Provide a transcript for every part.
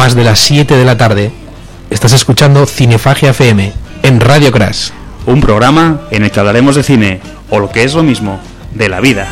más de las 7 de la tarde. Estás escuchando Cinefagia FM en Radio Crash. Un programa en el que hablaremos de cine, o lo que es lo mismo, de la vida.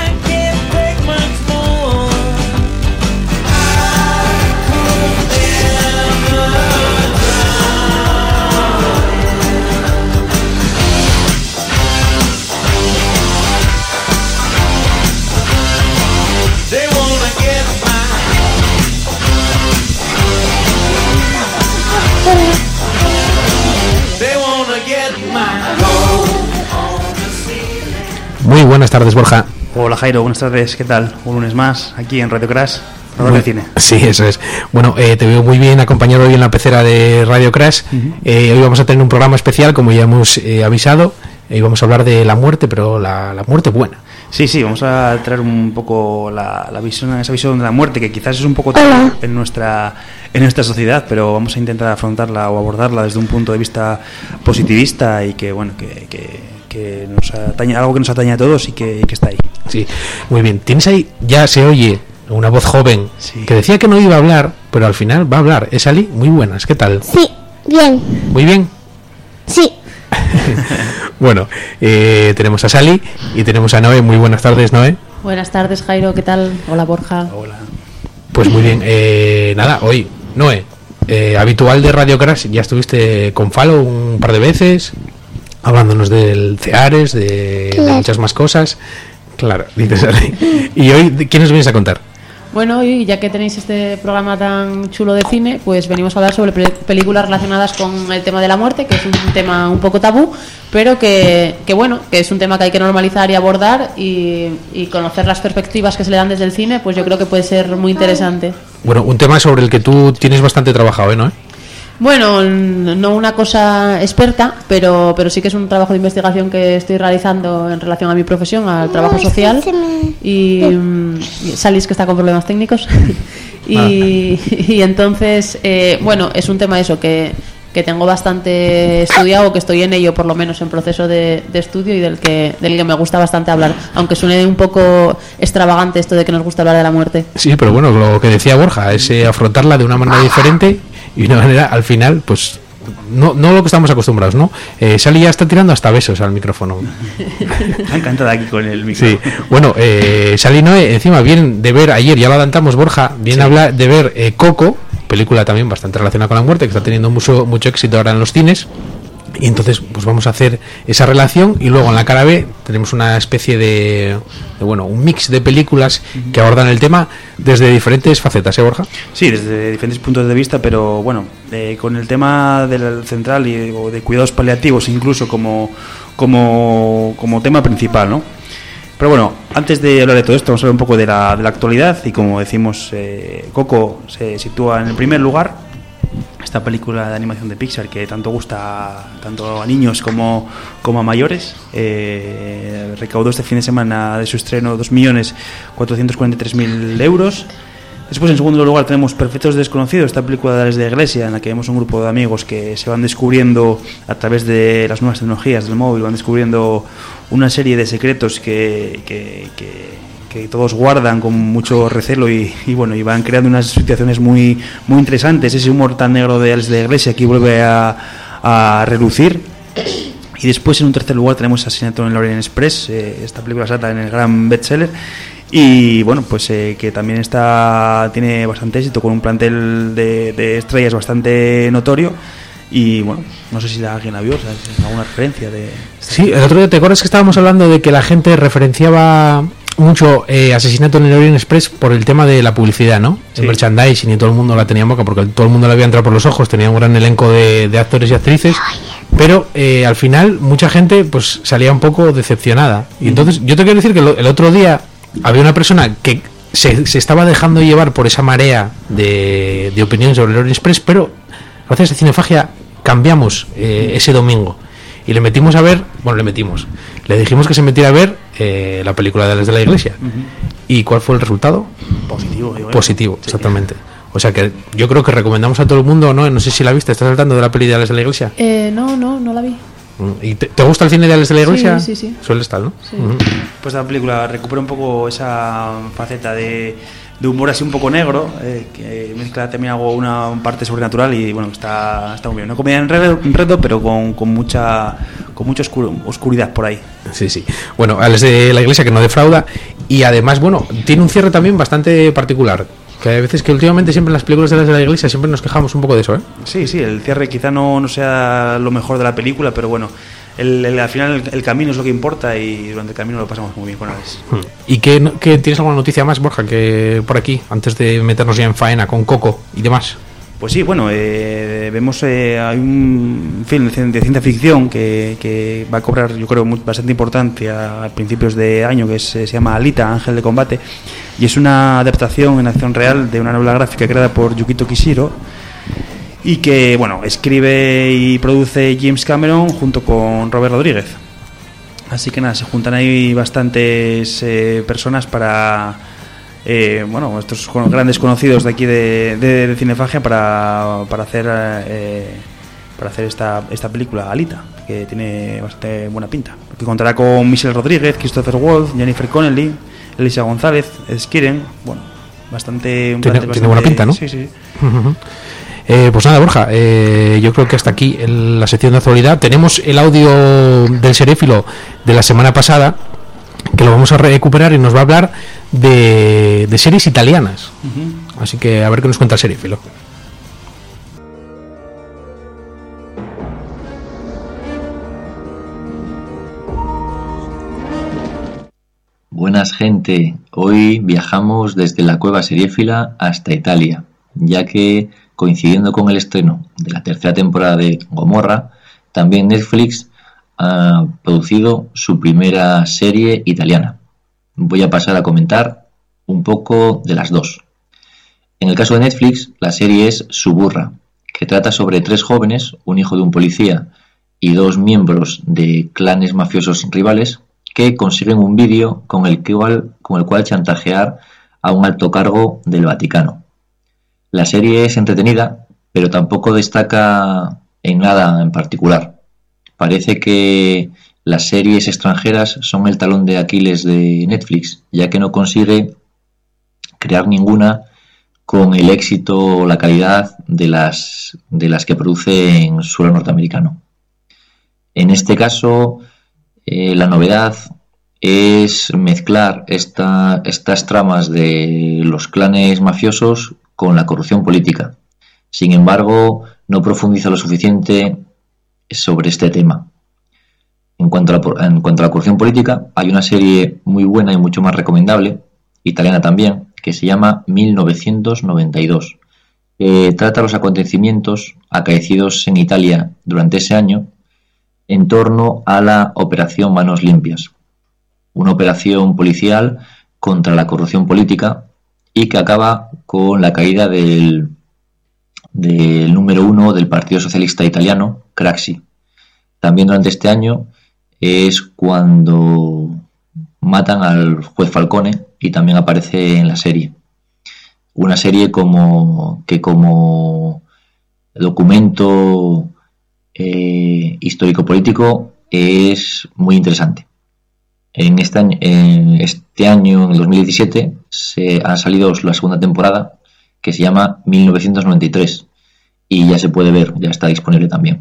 Muy buenas tardes, Borja. Hola Jairo, buenas tardes, ¿qué tal? Un lunes más, aquí en Radio Crash, programa de cine. Sí, eso es. Bueno, te veo muy bien acompañado hoy en la pecera de Radio Crash. Hoy vamos a tener un programa especial, como ya hemos avisado, y vamos a hablar de la muerte, pero la muerte buena. Sí, vamos a traer un poco esa visión de la muerte, que quizás es un poco en nuestra sociedad, pero vamos a intentar afrontarla o abordarla desde un punto de vista positivista y que, bueno, que nos atañe, algo que nos atañe a todos y que está ahí. Sí, muy bien. Tienes ahí, ya se oye una voz joven, sí, que decía que no iba a hablar, pero al final va a hablar. Es Ali, muy buenas, ¿qué tal? Sí, bien. ¿Muy bien? Sí. Bueno, tenemos a Sally y tenemos a Noé. Muy buenas tardes, Noé. Buenas tardes, Jairo, ¿qué tal? Hola, Borja. Hola. Pues muy bien, nada, hoy, Noé, habitual de Radio Crash, ya estuviste con Falo un par de veces, hablándonos del CEARES, de muchas más cosas. Claro, dices Sally. ¿Y hoy qué nos vienes a contar? Bueno, y ya que tenéis este programa tan chulo de cine, pues venimos a hablar sobre películas relacionadas con el tema de la muerte, que es un tema un poco tabú, pero que bueno, que es un tema que hay que normalizar y abordar, y conocer las perspectivas que se le dan desde el cine, pues yo creo que puede ser muy interesante. Bueno, un tema sobre el que tú tienes bastante trabajado, ¿no? Bueno, no una cosa experta, pero sí que es un trabajo de investigación que estoy realizando en relación a mi profesión, al trabajo social, y Salis, que está con problemas técnicos, y entonces, bueno, es un tema eso que tengo bastante estudiado, que estoy en ello, por lo menos en proceso de estudio, y del que me gusta bastante hablar, aunque suene un poco extravagante esto de que nos gusta hablar de la muerte. Sí, pero bueno, lo que decía Borja es afrontarla de una manera diferente y una manera, al final, pues no lo que estamos acostumbrados, ¿no? Sally ya está tirando hasta besos al micrófono. Me ha encantado aquí con el micrófono. Sí, bueno, Sally, no, encima vienen de ver, ayer ya lo adelantamos, Borja, viene a hablar de ver Coco, película también bastante relacionada con la muerte, que está teniendo mucho éxito ahora en los cines. Y entonces pues vamos a hacer esa relación, y luego en la cara B tenemos una especie de bueno, un mix de películas que abordan el tema desde diferentes facetas, Borja? Sí, desde diferentes puntos de vista, pero bueno, con el tema del central o de cuidados paliativos incluso como tema principal, ¿no? Pero bueno, antes de hablar de todo esto, vamos a hablar un poco de la actualidad, y como decimos, Coco se sitúa en el primer lugar. Esta película de animación de Pixar que tanto gusta tanto a niños como a mayores, recaudó este fin de semana de su estreno 2.443.000 euros. Después, en segundo lugar, tenemos Perfectos Desconocidos, esta película de la Iglesia, en la que vemos un grupo de amigos que se van descubriendo a través de las nuevas tecnologías del móvil, van descubriendo una serie de secretos que todos guardan con mucho recelo, y bueno, y van creando unas situaciones muy interesantes. Ese humor tan negro de Alex de la Iglesia aquí vuelve a relucir. Y después, en un tercer lugar, tenemos Asesinato en el Orient Express, esta película salta en el gran bestseller, y bueno, pues que también tiene bastante éxito, con un plantel de estrellas bastante notorio. Y bueno, no sé si alguien la vio, o sea, ¿es alguna referencia de...? Sí, el otro día, ¿te acuerdas que estábamos hablando de que la gente referenciaba mucho Asesinato en el Orient Express por el tema de la publicidad, ¿no? Sí. El merchandising, y todo el mundo la tenía en boca porque todo el mundo la había entrado por los ojos, tenía un gran elenco de actores y actrices, pero al final mucha gente pues salía un poco decepcionada. Y entonces yo te quiero decir que el otro día había una persona que se estaba dejando llevar por esa marea de opiniones sobre el Orient Express, pero gracias a Cinefagia cambiamos ese domingo y le dijimos que se metiera a ver la película de Alex de la Iglesia. ¿Y cuál fue el resultado? Positivo, sí, exactamente. O sea que yo creo que recomendamos a todo el mundo, ¿no? No sé si la viste, ¿estás saltando de la peli de Alex de la Iglesia? No la vi. ¿Y te gusta el cine de Alex de la Iglesia? Sí. Suele estar, ¿no? Sí. Pues la película recupera un poco esa faceta de humor así un poco negro, que mezcla también una parte sobrenatural y bueno, está muy bien. Una comedia enredo, pero con mucha oscuridad por ahí. Sí. Bueno, es de la Iglesia, que no defrauda, y además, bueno, tiene un cierre también bastante particular. Que hay veces que últimamente siempre en las películas de la Iglesia siempre nos quejamos un poco de eso, ¿eh? Sí, el cierre quizá no sea lo mejor de la película, pero bueno, al final el camino es lo que importa y durante el camino lo pasamos muy bien con Alex. ¿Y qué tienes alguna noticia más, Borja, que por aquí, antes de meternos ya en faena con Coco y demás? Pues sí, bueno, vemos hay un film de ciencia ficción que va a cobrar, yo creo, bastante importancia a principios de año, que se llama Alita, Ángel de Combate, y es una adaptación en acción real de una novela gráfica creada por Yukito Kishiro y que, bueno, escribe y produce James Cameron junto con Robert Rodríguez. Así que nada, se juntan ahí bastantes personas para... estos grandes conocidos de aquí de Cinefagia para hacer esta película Alita, que tiene bastante buena pinta, que contará con Michelle Rodríguez, Christopher Waltz, Jennifer Connelly, Elisa González, Ed Skirren. Bueno, bastante tiene buena pinta, ¿no? Sí. Pues nada, Borja, yo creo que hasta aquí en la sección de actualidad. Tenemos el audio del seréfilo de la semana pasada, que lo vamos a recuperar y nos va a hablar de series italianas. Así que a ver qué nos cuenta el seréfilo. Buenas, gente. Hoy viajamos desde la cueva seriéfila hasta Italia, ya que, coincidiendo con el estreno de la tercera temporada de Gomorra, también Netflix ha producido su primera serie italiana. Voy a pasar a comentar un poco de las dos. En el caso de Netflix, la serie es Suburra, que trata sobre 3 jóvenes, un hijo de un policía y 2 miembros de clanes mafiosos rivales, que consiguen un vídeo con el cual chantajear a un alto cargo del Vaticano. La serie es entretenida, pero tampoco destaca en nada en particular. Parece que las series extranjeras son el talón de Aquiles de Netflix, ya que no consigue crear ninguna con el éxito o la calidad de las que produce en suelo norteamericano. En este caso, la novedad es mezclar estas tramas de los clanes mafiosos con la corrupción política. Sin embargo, no profundiza lo suficiente sobre este tema. En cuanto a la corrupción política, hay una serie muy buena y mucho más recomendable, italiana también, que se llama 1992. Trata los acontecimientos acaecidos en Italia durante ese año en torno a la Operación Manos Limpias, una operación policial contra la corrupción política y que acaba con la caída del número 1 del Partido Socialista Italiano, Craxi. También durante este año es cuando matan al juez Falcone y también aparece en la serie. Una serie que como documento histórico-político es muy interesante. En este año, en el 2017, ha salido la segunda temporada, que se llama 1993, y ya se puede ver, ya está disponible también.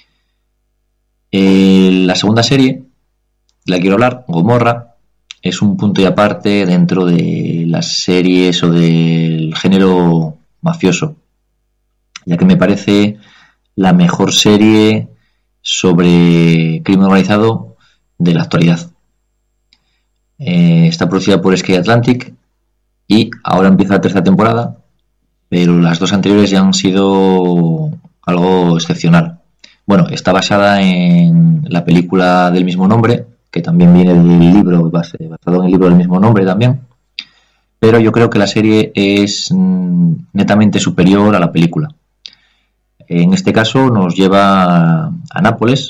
La segunda serie, la quiero hablar, Gomorra, es un punto y aparte dentro de las series o del género mafioso, ya que me parece la mejor serie sobre crimen organizado de la actualidad. Está producida por Sky Atlantic y ahora empieza la tercera temporada, pero las 2 anteriores ya han sido algo excepcional. Bueno, está basada en la película del mismo nombre, que también viene del libro, basado en el libro del mismo nombre también, pero yo creo que la serie es netamente superior a la película. En este caso nos lleva a Nápoles,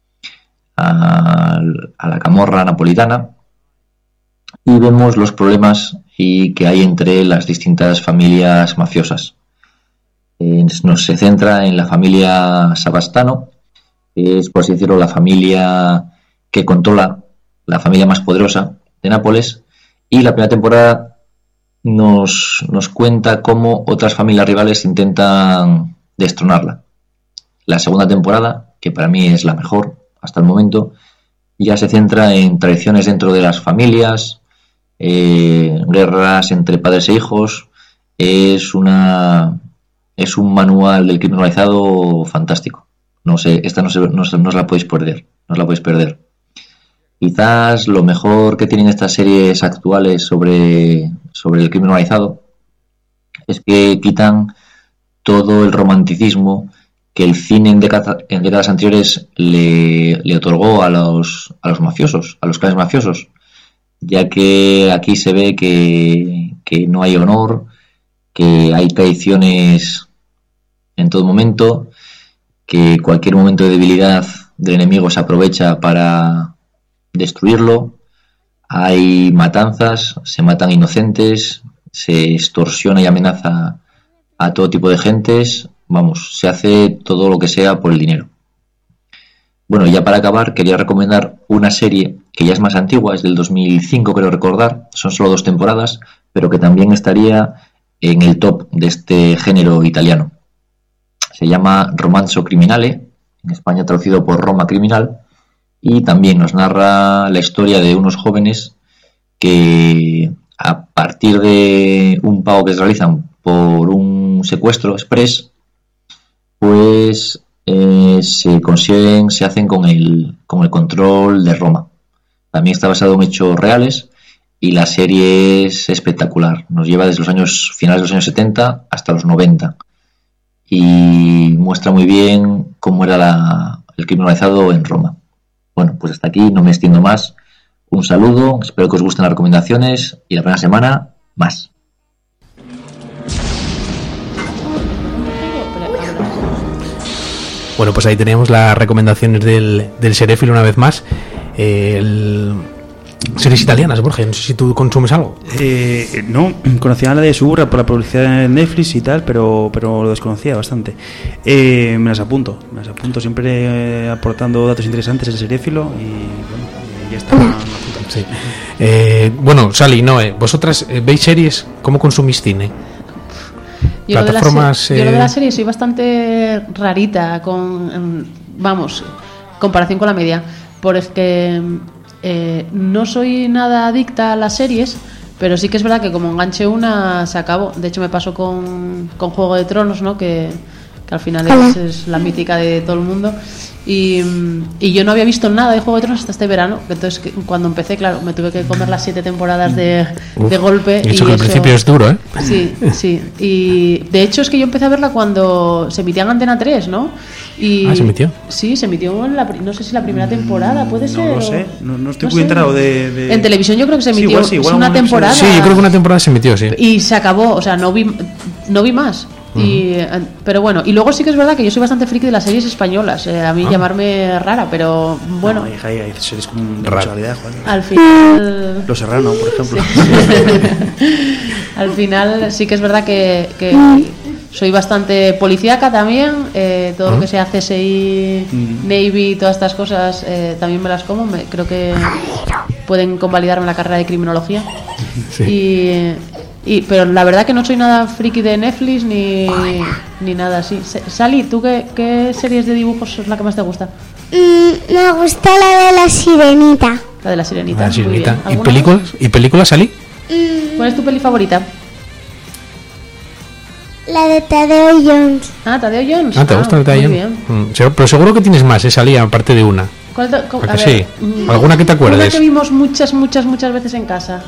a la camorra napolitana, y vemos los problemas que hay entre las distintas familias mafiosas. Se centra en la familia Savastano, que es, por así decirlo, la familia que controla, la familia más poderosa de Nápoles, y la primera temporada nos cuenta cómo otras familias rivales intentan destronarla. La segunda temporada, que para mí es la mejor hasta el momento, ya se centra en traiciones dentro de las familias, guerras entre padres e hijos. Es un manual del crimen organizado fantástico. No sé, esta no os la podéis perder. No os la podéis perder. Quizás lo mejor que tienen estas series actuales sobre el crimen organizado es que quitan todo el romanticismo que el cine en décadas anteriores le otorgó a los mafiosos, a los clanes mafiosos, ya que aquí se ve que no hay honor, que hay traiciones en todo momento, que cualquier momento de debilidad del enemigo se aprovecha para destruirlo, hay matanzas, se matan inocentes, se extorsiona y amenaza a todo tipo de gentes, vamos, se hace todo lo que sea por el dinero. Bueno, ya para acabar quería recomendar una serie que ya es más antigua, es del 2005 creo recordar, son solo 2 temporadas, pero que también estaría en el top de este género italiano. Se llama Romanzo Criminale, en España traducido por Roma Criminal, y también nos narra la historia de unos jóvenes que a partir de un pago que se realizan por un secuestro express, pues se hacen con el control de Roma. También está basado en hechos reales y la serie es espectacular. Nos lleva desde los finales de los años 70 hasta los 90 y muestra muy bien cómo era el crimen organizado en Roma. Bueno, pues hasta aquí, no me extiendo más. Un saludo, espero que os gusten las recomendaciones y la próxima semana más. Bueno, pues ahí teníamos las recomendaciones del Seréfilo una vez más. Series italianas, Borja, no sé si tú consumes algo. No, conocía la de Suburra por la publicidad en Netflix y tal, pero lo desconocía bastante. Me las apunto siempre aportando datos interesantes el Seréfilo y bueno, ya está. Sí. Bueno, Sally, Noé, ¿vosotras veis series? ¿Cómo consumís cine? Yo lo de la serie soy bastante rarita comparación con la media, porque no soy nada adicta a las series, pero sí que es verdad que como enganche una se acabó. De hecho me pasó con Juego de Tronos, ¿no? Que al final es la mítica de todo el mundo, y yo no había visto nada de Juego de Tronos hasta este verano. Entonces cuando empecé, claro, me tuve que comer las 7 temporadas de golpe. Y eso que al principio es duro, ¿eh? Sí. Y de hecho es que yo empecé a verla cuando se emitía en Antena 3, ¿no? Y ¿se emitió? Sí, se emitió no sé si la primera temporada, puede ser. No lo sé, no estoy muy enterado de... En televisión yo creo que se emitió igual una temporada. Sí, yo creo que una temporada se emitió, sí. Y se acabó, o sea, no vi más. Pero bueno, y luego sí que es verdad que yo soy bastante friki de las series españolas. A mí llamarme rara, pero bueno. No, hija, hay series con responsabilidad, Juan. Al final. Los Serrano, por ejemplo. Sí. Al final sí que es verdad que soy bastante policíaca también. Todo lo que sea CSI, Navy, todas estas cosas también me las como. Creo que pueden convalidarme la carrera de criminología. Sí. Pero la verdad que no soy nada friki de Netflix ni nada así. Sally, ¿tú qué series de dibujos es la que más te gusta? Me gusta la de la Sirenita. La de la Sirenita. La Sirenita. ¿Y películas, Sally? ¿Cuál es tu peli favorita? La de Tadeo Jones. Tadeo Jones. ¿Te gusta Tadeo Jones? Pero seguro que tienes más, Sally, aparte de una. ¿Cuál ¿A que sí? ¿Alguna que te acuerdes? Una que vimos muchas veces en casa.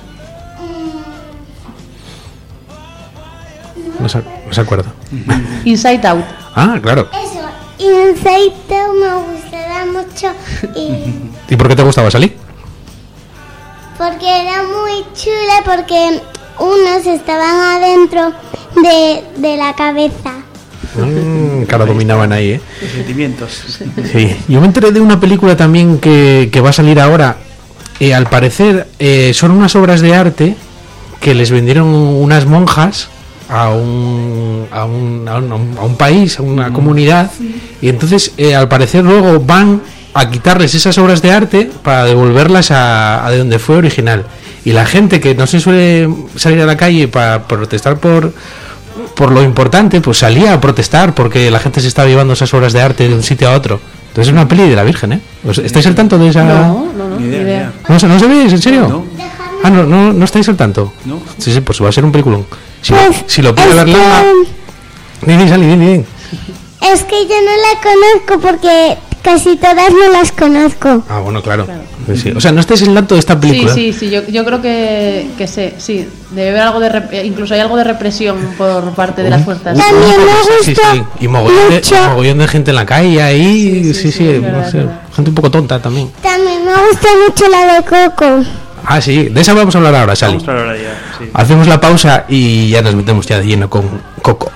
No se acuerda. Inside Out. Claro. Eso, Inside Out me gustaba mucho. ¿Y por qué te gustaba, Sally? Porque era muy chula, porque unos estaban adentro de la cabeza. Claro, dominaban ahí, Los sentimientos. Sí. Yo me enteré de una película también que va a salir ahora. Al parecer son unas obras de arte que les vendieron unas monjas a un país, a una comunidad, y entonces al parecer luego van a quitarles esas obras de arte para devolverlas a de donde fue original. Y la gente que no se suele salir a la calle para protestar por lo importante, pues salía a protestar porque la gente se estaba llevando esas obras de arte de un sitio a otro. Entonces es una peli de la Virgen, ¿eh? ¿Estáis al tanto de esa...? No, Ni idea. ¿No sabéis? ¿En serio? No. No estáis al tanto. No. Sí, pues va a ser un peliculón. Pues, Si lo puede es ver Laura... Dime, Sally, dime. Es que yo no la conozco porque casi todas no las conozco. Ah, bueno, claro. Pues sí. O sea, no estáis al tanto de esta película. Sí, yo creo que sé, sí. Debe haber algo de incluso hay algo de represión por parte de las fuerzas. También me Sí, gusta sí. Y mogollón de gente en la calle ahí. Sí, es verdad, no sé, es verdad. gente un poco tonta también. También me gusta mucho la de Coco. Ah, sí, de esa vamos a hablar ahora, Sally. Vamos a hablar ya, sí. Hacemos la pausa y ya nos metemos ya de lleno con Coco.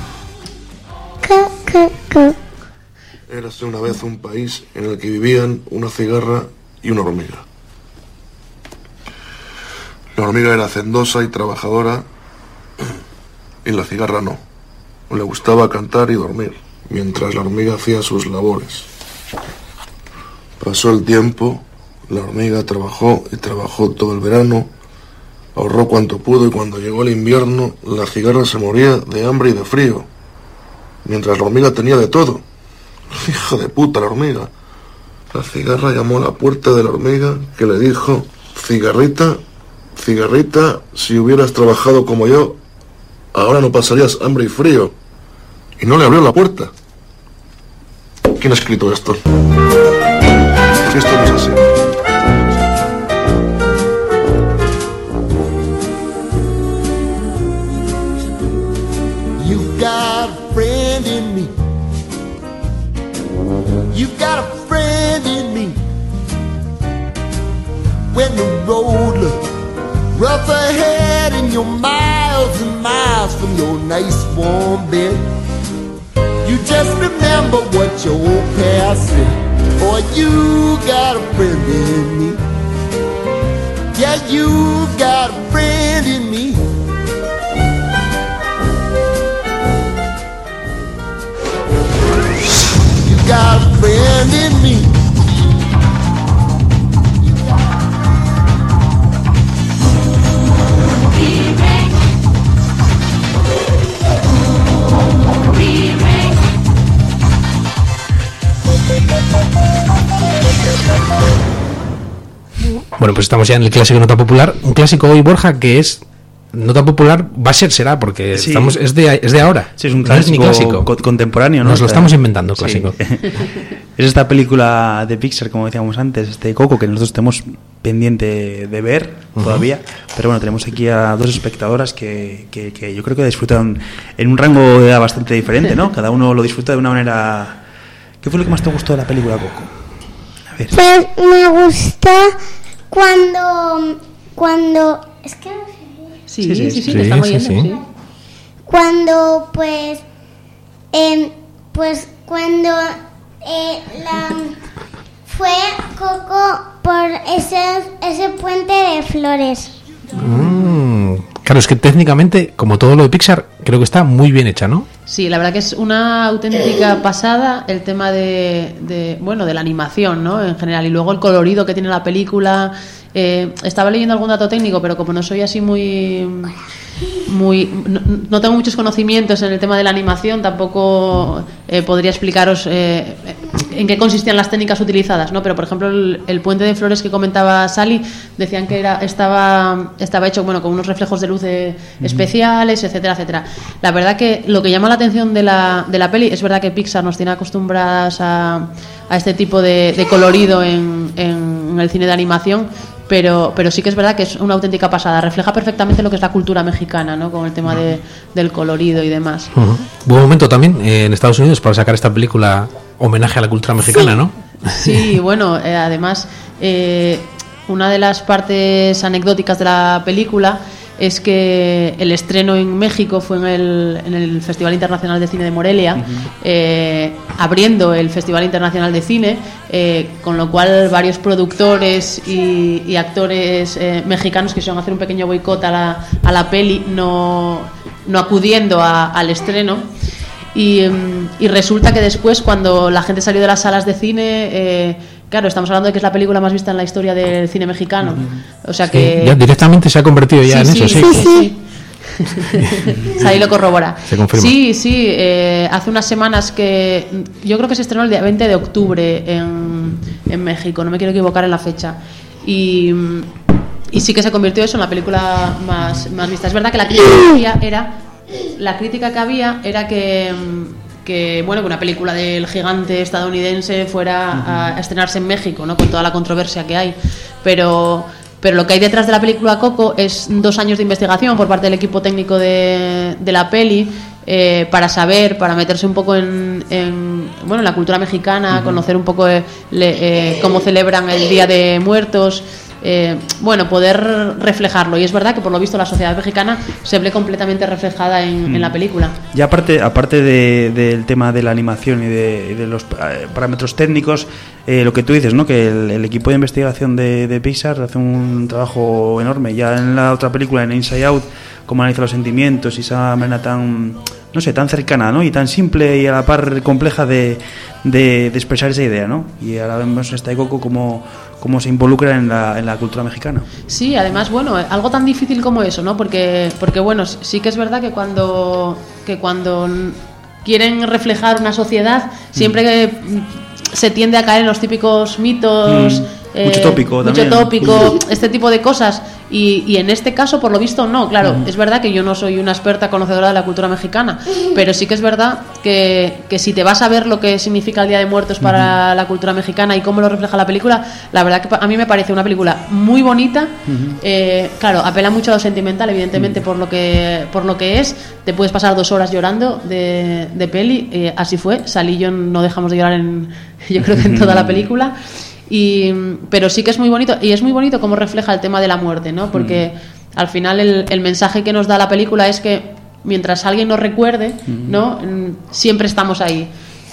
Coco. Érase una vez un país en el que vivían una cigarra y una hormiga. La hormiga era hacendosa y trabajadora y la cigarra no. Le gustaba cantar y dormir, mientras la hormiga hacía sus labores. Pasó el tiempo, la hormiga trabajó y trabajó todo el verano, ahorró cuanto pudo y cuando llegó el invierno, la cigarra se moría de hambre y de frío, mientras la hormiga tenía de todo. Hija de puta la hormiga. La cigarra llamó a la puerta de la hormiga, que le dijo: cigarrita, cigarrita, si hubieras trabajado como yo, ahora no pasarías hambre y frío. Y no le abrió la puerta. ¿Quién ha escrito esto? Si esto no es así. You've got a friend in me. You've got a friend in me. When the road looks rough ahead and you're miles and miles from your nice warm bed, you just remember what your old past said. Boy, you got a friend in me. Yeah, you got a friend in me. You got a friend in me. Bueno, pues estamos ya en el clásico nota popular. Un clásico hoy, Borja, que es nota popular, será, porque Sí. es de ahora. Sí, es un No ni clásico, contemporáneo, ¿no? Nos lo Está- estamos inventando, Sí. clásico. Es esta película de Pixar, como decíamos antes, este Coco, que nosotros tenemos pendiente de ver todavía. Pero bueno, tenemos aquí a dos espectadoras que yo creo que disfrutan en un rango de edad bastante diferente, ¿no? Cada uno lo disfruta de una manera... ¿Qué fue lo que más te gustó de la película, Coco? A ver. Pues me gusta cuando es que no sé. Sí, Sí, sí, sí, te estamos oyendo, sí. sí. Cuando cuando fue Coco por ese puente de flores. Claro, es que técnicamente, como todo lo de Pixar, creo que está muy bien hecha, ¿no? Sí, la verdad que es una auténtica pasada el tema de la animación, ¿no? En general, y luego el colorido que tiene la película. Estaba leyendo algún dato técnico, pero como no soy así no tengo muchos conocimientos en el tema de la animación, tampoco podría explicaros en qué consistían las técnicas utilizadas, ¿no? Pero por ejemplo el puente de flores que comentaba Sally, decían que estaba hecho con unos reflejos de luz especiales, etcétera, etcétera. La verdad que lo que llama la atención de la peli, es verdad que Pixar nos tiene acostumbradas a este tipo de colorido en el cine de animación, pero sí que es verdad que es una auténtica pasada. Refleja perfectamente lo que es la cultura mexicana, ¿no? Con el tema del colorido y demás. Buen momento también en Estados Unidos para sacar esta película homenaje a la cultura mexicana, ¿no? Sí, bueno, además una de las partes anecdóticas de la película es que el estreno en México fue en el Festival Internacional de Cine de Morelia, abriendo el Festival Internacional de Cine, con lo cual varios productores y actores mexicanos quisieron hacer un pequeño boicot a la peli, no acudiendo al estreno. y resulta que después, cuando la gente salió de las salas de cine, claro, estamos hablando de que es la película más vista en la historia del cine mexicano. O sea que... Ya directamente se ha convertido ya en eso, sí. Ahí lo corrobora. Se confirma. Sí, hace unas semanas que yo creo que se estrenó el día 20 de octubre en México, no me quiero equivocar en la fecha. Y sí que se convirtió eso en la película más vista. Es verdad que la crítica que había era que bueno, que una película del gigante estadounidense fuera a estrenarse en México, ¿no? Con toda la controversia que hay, pero lo que hay detrás de la película Coco es 2 años de investigación por parte del equipo técnico de la peli, para meterse un poco en la cultura mexicana, conocer un poco cómo celebran el Día de Muertos, poder reflejarlo. Y es verdad que por lo visto la sociedad mexicana se ve completamente reflejada en la película. Y aparte del tema de la animación y de los parámetros técnicos, lo que tú dices, ¿no? Que el equipo de investigación de Pixar hace un trabajo enorme. Ya en la otra película, en Inside Out, cómo analiza los sentimientos y esa manera tan cercana, ¿no? Y tan simple y a la par compleja de expresar esa idea, ¿no? Y ahora vemos en esta Coco cómo se involucra en la cultura mexicana. Sí, además, algo tan difícil como eso, ¿no? Porque sí que es verdad que cuando quieren reflejar una sociedad, siempre se tiende a caer en los típicos mitos. Mucho tópico también. Mucho tópico, este tipo de cosas. Y en este caso, por lo visto, no. Claro, es verdad que yo no soy una experta conocedora de la cultura mexicana, pero sí que es verdad que si te vas a ver lo que significa el Día de Muertos para la cultura mexicana y cómo lo refleja la película, la verdad que a mí me parece una película muy bonita. Claro, apela mucho a lo sentimental, evidentemente, por lo que es. Te puedes pasar 2 horas llorando de peli. Así fue. Salí yo, no dejamos de llorar yo creo que en toda la película. Pero sí que es muy bonito, y es muy bonito cómo refleja el tema de la muerte, ¿no? Porque al final el mensaje que nos da la película es que mientras alguien nos recuerde, ¿no? Siempre estamos ahí.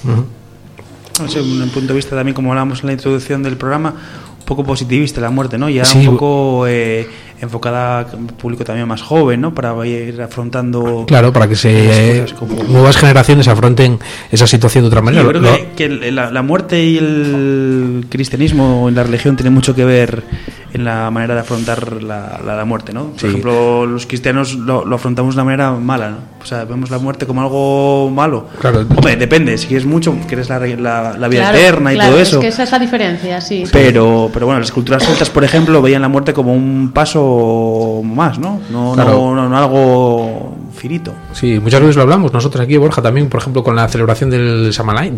Es un punto de vista también, como hablábamos en la introducción del programa, un poco positivista la muerte, ¿no? Ya un poco enfocada a un público también más joven, ¿no? Para ir afrontando... Claro, para que nuevas generaciones afronten esa situación de otra manera. Yo creo que la muerte y el cristianismo en la religión tienen mucho que ver en la manera de afrontar la muerte, ¿no? Por ejemplo, los cristianos lo afrontamos de una manera mala, ¿no? O sea, vemos la muerte como algo malo. Claro. Hombre, depende, si quieres mucho, quieres la vida eterna y todo eso. Es que esa es la diferencia, sí. Pero bueno, las culturas celtas, por ejemplo, veían la muerte como un paso más, ¿no? No algo finito. Sí, muchas veces lo hablamos nosotros aquí, Borja, también, por ejemplo, con la celebración del Samaín,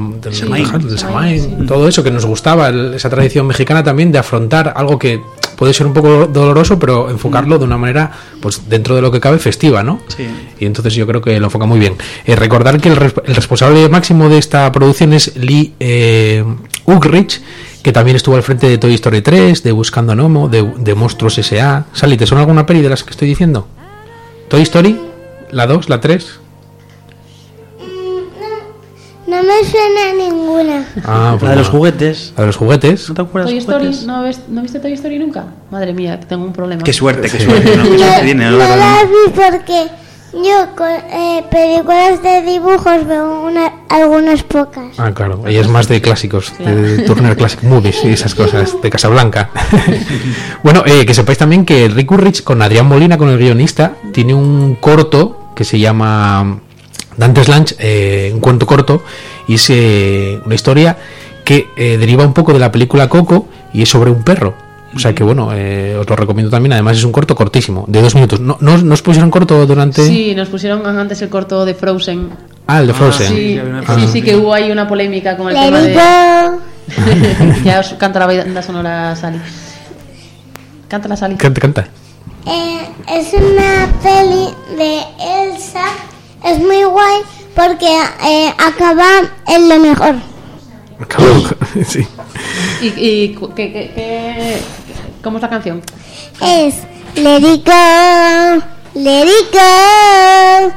todo eso que nos gustaba, esa tradición mexicana también de afrontar algo que puede ser un poco doloroso, pero enfocarlo de una manera, pues dentro de lo que cabe, festiva, ¿no? Sí. Y entonces yo creo que lo enfoca muy bien. Recordar que el responsable máximo de esta producción es Lee Unkrich, que también estuvo al frente de Toy Story 3, de Buscando a Nemo, de Monstruos S.A. Sally, ¿te suena alguna peli de las que estoy diciendo? ¿Toy Story? ¿La 2? ¿La 3? No me suena ninguna. Pues la de los juguetes. La de los juguetes. ¿No te acuerdas? Toy Story, ¿no viste Toy Story nunca? Madre mía, tengo un problema. Qué suerte, qué No la vi porque yo con películas de dibujos veo algunas pocas. Ah, claro, ella es más de clásicos, de Turner Classic Movies y esas cosas, de Casablanca. Bueno, que sepáis también que Rick Urrich, con Adrián Molina, con el guionista, tiene un corto que se llama Dante's Lunch, un cuento corto, y es una historia que deriva un poco de la película Coco y es sobre un perro. O sea que bueno, os lo recomiendo también. Además es un corto cortísimo, de 2 minutos. ¿No os pusieron corto durante...? Sí, nos pusieron antes el corto de Frozen. Ah, el de Frozen. Sí, que hubo ahí una polémica con el tema de... Ya os canta la banda sonora, Sally. Cántala, Sally. Canta. Es una peli de Elsa. Es muy guay porque acaba en lo mejor. Sí. ¿Y cómo es la canción? Es Let it go, let it go.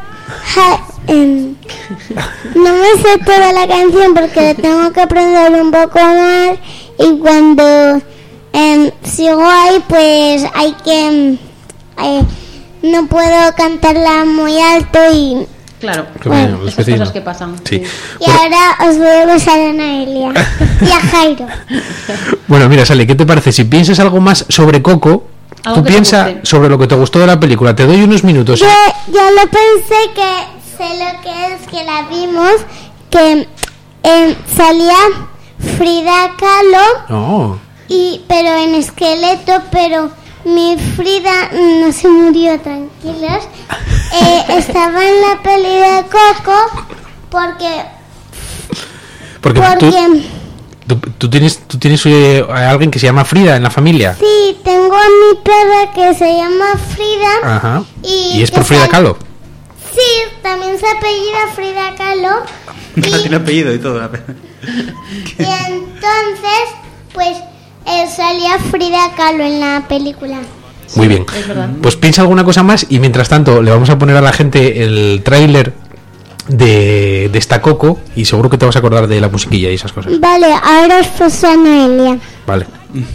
No me sé toda la canción porque tengo que aprender un poco más. Y cuando sigo ahí, pues hay que... no puedo cantarla muy alto Claro, Bueno, estas cosas que pasan. Sí. Y ahora os voy a besar a Noelia y a Jairo. Bueno, mira, Sally, ¿qué te parece? Si piensas algo más sobre Coco, Algo tú que te piensa guste. sobre lo que te gustó de la película. Te doy unos minutos. Yo lo pensé, que sé lo que es, que la vimos, que salía Frida Kahlo, Oh, pero en esqueleto, pero mi Frida no se murió, tranquilos. Estaba en la peli de Coco porque porque tú tienes a alguien que se llama Frida en la familia. sí, tengo a mi perra que se llama Frida. Ajá. Y Y es por que Frida sal- Kahlo. Sí, también se apellida Frida Kahlo. Tiene apellido y todo. Y entonces, pues salía Frida Kahlo en la película. Muy bien. Es verdad. Pues piensa alguna cosa más y mientras tanto le vamos a poner a la gente el tráiler de esta Coco y seguro que te vas a acordar de la musiquilla y esas cosas. Vale, ahora os paso a Noelia. Vale.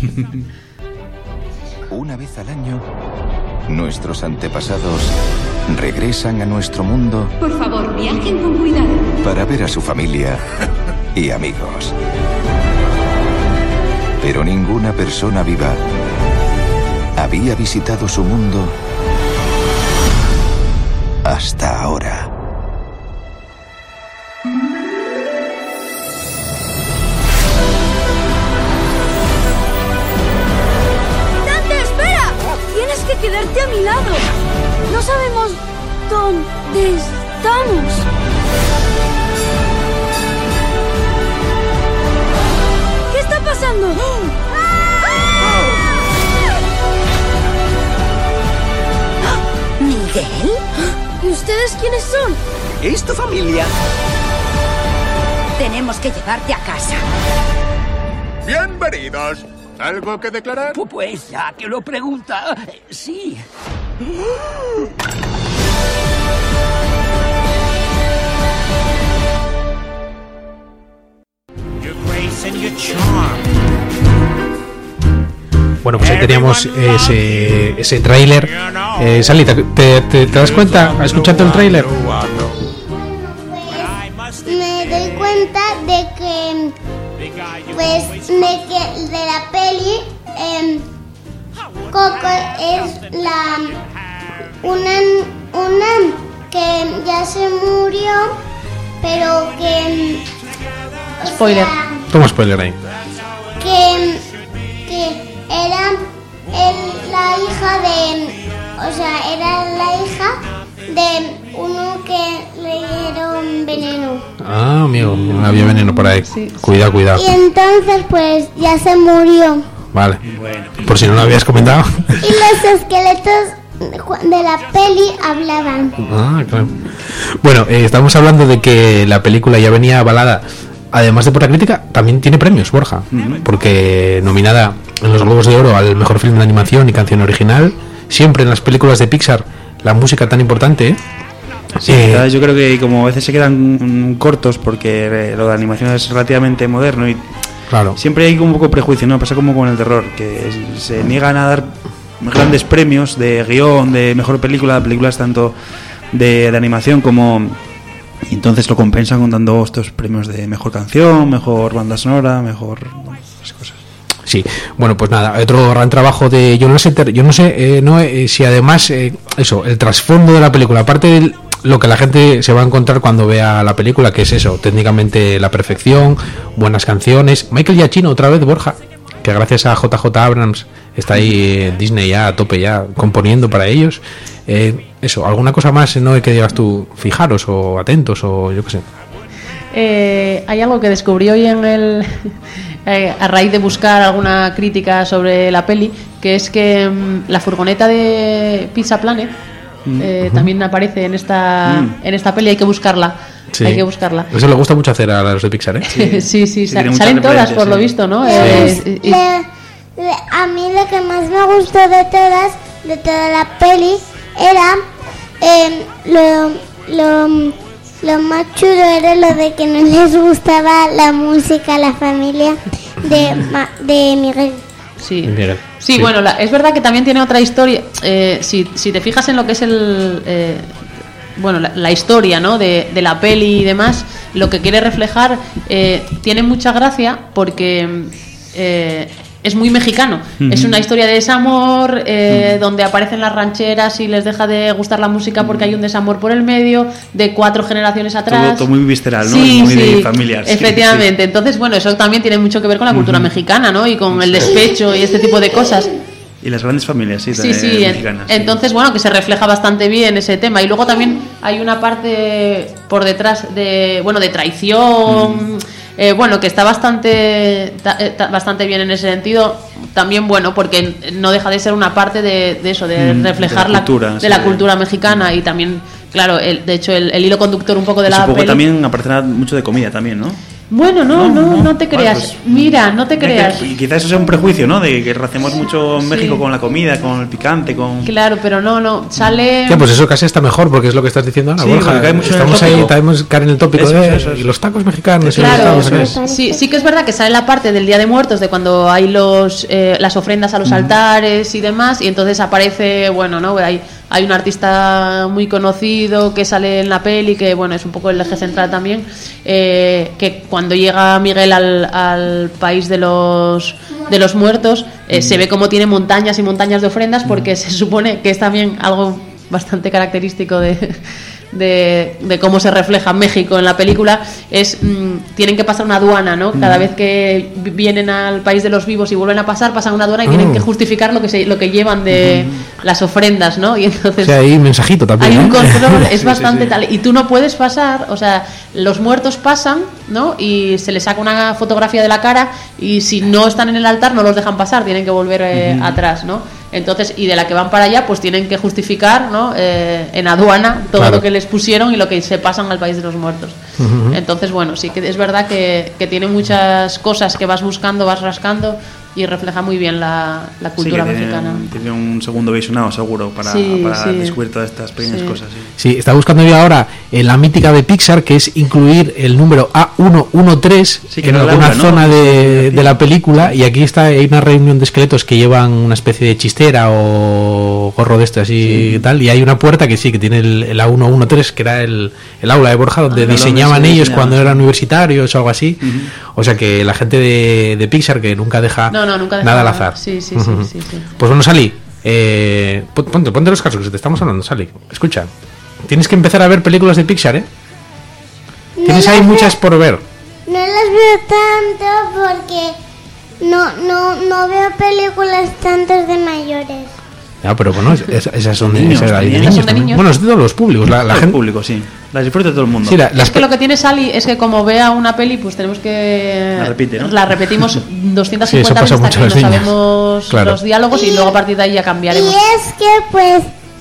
Una vez al año, nuestros antepasados regresan a nuestro mundo Por favor, viajen con cuidado. para ver a su familia y amigos. Pero ninguna persona viva había visitado su mundo hasta ahora. ¡Dante, espera! Tienes que quedarte a mi lado. No sabemos dónde estamos. ¿Qué está pasando? ¿Miguel? ¿Y ustedes quiénes son? ¿Es tu familia? Tenemos que llevarte a casa. Bienvenidos. ¿Algo que declarar? Pues ya que lo pregunta, sí. Bueno, pues ahí teníamos ese tráiler. Sally, ¿te das cuenta escuchando el tráiler? Me doy cuenta de que, de la peli, Coco es una que ya se murió, pero que Spoiler. Toma spoiler ahí. que era la hija era la hija de uno que le dieron veneno. Ah, amigo, había veneno por ahí. Cuidado. Y entonces pues ya se murió. Vale. Por si no lo habías comentado. Y los esqueletos de la peli hablaban. Ah, claro. Bueno, estamos hablando de que la película ya venía avalada. Además de por la crítica, también tiene premios, Borja. Porque nominada en los Globos de Oro al mejor film de animación y canción original. Siempre en las películas de Pixar, la música tan importante, ¿eh? Sí, yo creo que como a veces se quedan cortos porque lo de animación es relativamente moderno y claro, siempre hay un poco prejuicio, ¿no? Pasa como con el terror, que se niegan a dar grandes premios de guión, de mejor película, películas tanto de animación como... Y entonces lo compensan con dando estos premios de mejor canción, mejor banda sonora, mejor... esas cosas. Sí, bueno, pues nada, otro gran trabajo de John Lasseter. Yo no sé si además, eso, el trasfondo de la película, aparte de lo que la gente se va a encontrar cuando vea la película, que es eso, técnicamente la perfección, buenas canciones. Michael Giacchino, otra vez, Borja, que gracias a JJ Abrams está ahí Disney ya a tope, ya componiendo para ellos. Eso, alguna cosa más, ¿no? Que digas tú, fijaros o atentos o yo qué sé. Hay algo que descubrí hoy en el a raíz de buscar alguna crítica sobre la peli, que es que la furgoneta de Pizza Planet también aparece en esta peli. Hay que buscarla. Sí. Hay que buscarla. Eso le gusta mucho hacer a los de Pixar, ¿eh? Sí, salen todas por lo visto, ¿no? Sí. A mí lo que más me gustó de toda la peli era lo más chulo era lo de que no les gustaba la música a la familia de Miguel. Sí. Miguel. Sí, bueno, es verdad que también tiene otra historia. Si te fijas en lo que es bueno, la historia, ¿no? de la peli y demás, lo que quiere reflejar, tiene mucha gracia porque es muy mexicano. Es una historia de desamor, donde aparecen las rancheras y les deja de gustar la música porque hay un desamor por el medio, de 4 generaciones atrás. Todo muy visceral, ¿no? Sí, muy sí, familiar. efectivamente. Sí. Entonces, bueno, eso también tiene mucho que ver con la cultura mexicana, ¿no? Y con el despecho y este tipo de cosas. Y las grandes familias, sí, sí, mexicanas. Entonces, bueno, que se refleja bastante bien ese tema. Y luego también hay una parte por detrás de traición, bueno, que está bastante bien en ese sentido. También, bueno, porque no deja de ser una parte de eso, de reflejar de la cultura mexicana. Y también, claro, de hecho, el hilo conductor un poco de la peli. También aparecerá mucho de comida también, ¿no? Bueno, no te creas. Pues, mira, no te creas. Y quizás eso sea un prejuicio, ¿no? De que relacionamos mucho en México con la comida, con el picante, con... Claro, pero no, sale... Ya, pues eso casi está mejor, porque es lo que estás diciendo ahora, Borja. Estamos ahí, tenemos que caer en el tópico y los tacos mexicanos. Claro, sí que es verdad que sale la parte del Día de Muertos, de cuando hay las ofrendas a los altares y demás, y entonces aparece, bueno, ¿no? Hay un artista muy conocido que sale en la peli, que bueno, es un poco el eje central también, que cuando llega Miguel al país de los muertos, se ve como tiene montañas y montañas de ofrendas, porque se supone que es también algo bastante característico de cómo se refleja México en la película, tienen que pasar una aduana, ¿no? Cada vez que vienen al país de los vivos y vuelven a pasan una aduana y tienen que justificar lo que llevan de las ofrendas, ¿no? Y entonces, o sea, hay un mensajito también, hay un control, es bastante tal, y tú no puedes pasar, o sea, los muertos pasan, ¿no? Y se les saca una fotografía de la cara, y si no están en el altar no los dejan pasar, tienen que volver atrás, ¿no? Entonces, y de la que van para allá, pues tienen que justificar, ¿no? En aduana todo lo que les pusieron y lo que se pasan al país de los muertos. Entonces, bueno, sí que es verdad que tiene muchas cosas que vas buscando, vas rascando, y refleja muy bien la cultura mexicana. Tiene un segundo visionado seguro para descubrir todas estas pequeñas cosas. Sí, está buscando yo ahora la mítica de Pixar, que es incluir el número A113 en alguna zona de la película, y aquí hay una reunión de esqueletos que llevan una especie de chistera o gorro de este así y tal, y hay una puerta que tiene el A113, que era el aula de Borja donde diseñaban ellos cuando eran universitarios o algo así. O sea que la gente de Pixar, que nunca deja nada al azar. Sí. Pues bueno, Sally, ponte los cascos, que te estamos hablando, Sally. Escucha, tienes que empezar a ver películas de Pixar, ¿eh? Tienes ahí muchas por ver. No las veo tanto porque no veo películas tantas de mayores. No, pero bueno, esas son de niños. Bueno, es de todos los públicos. La gente público, sí. Las disfruta todo el mundo. Sí, es que lo que tiene Sally es que como vea una peli, pues tenemos que... La repetimos 250 veces hasta que no sabemos los diálogos, y luego a partir de ahí ya cambiaremos. Y es que pues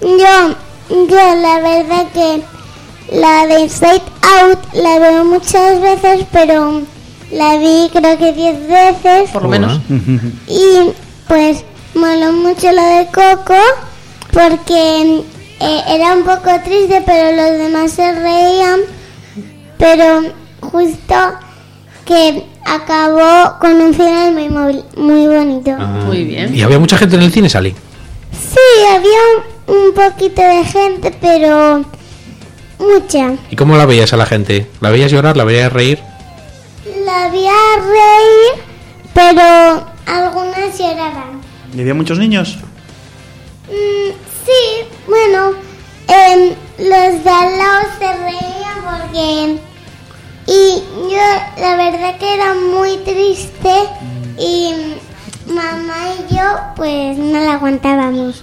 yo la verdad que la de Inside Out la veo muchas veces, pero la vi creo que 10 veces. Por lo menos. Y pues moló mucho lo de Coco, porque era un poco triste, pero los demás se reían, pero justo que acabó con un final muy bonito. Muy bien. ¿Y había mucha gente en el cine, Sally? Sí, había un poquito de gente, pero mucha. ¿Y cómo la veías a la gente? ¿La veías llorar? ¿La veías reír? La veía reír, pero algunas lloraban. ¿Y había muchos niños? Sí, bueno, los de al lado se reían porque... Y yo, la verdad que era muy triste, y mamá y yo, pues no la aguantábamos.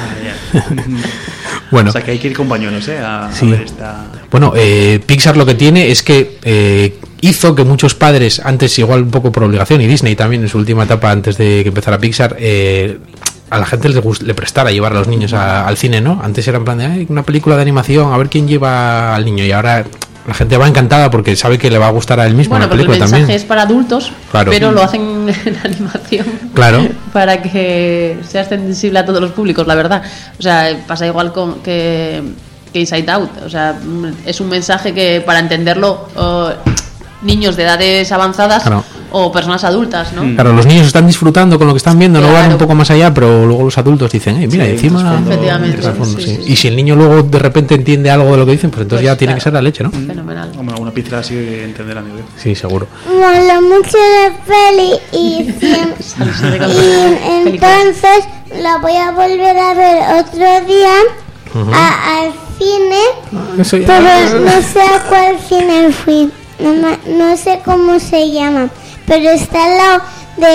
Bueno. O sea que hay que ir con pañuelos, a ver esta... Bueno, Pixar lo que tiene es que hizo que muchos padres, antes igual un poco por obligación, y Disney también en su última etapa antes de que empezara Pixar, a la gente le prestara llevar a los niños al cine, ¿no? Antes era en plan de una película de animación, a ver quién lleva al niño, y ahora la gente va encantada porque sabe que le va a gustar a él mismo. Bueno, la película el mensaje también es para adultos, pero lo hacen en animación. Claro. Para que sea extensible a todos los públicos, la verdad. O sea, pasa igual que Inside Out. O sea, es un mensaje que para entenderlo niños de edades avanzadas o personas adultas, ¿no? Claro, los niños están disfrutando con lo que están viendo, no van un poco más allá, pero luego los adultos dicen, mira, encima... Efectivamente. Sí. Y si el niño luego de repente entiende algo de lo que dicen, pues entonces ya tiene que ser la leche, ¿no? Fenomenal. Hombre, alguna pizza así que entenderá, amigo. Sí, seguro. Mola mucho la peli y entonces la voy a volver a ver otro día al cine, pero no sé a cuál cine fui, no sé cómo se llama, pero está al lado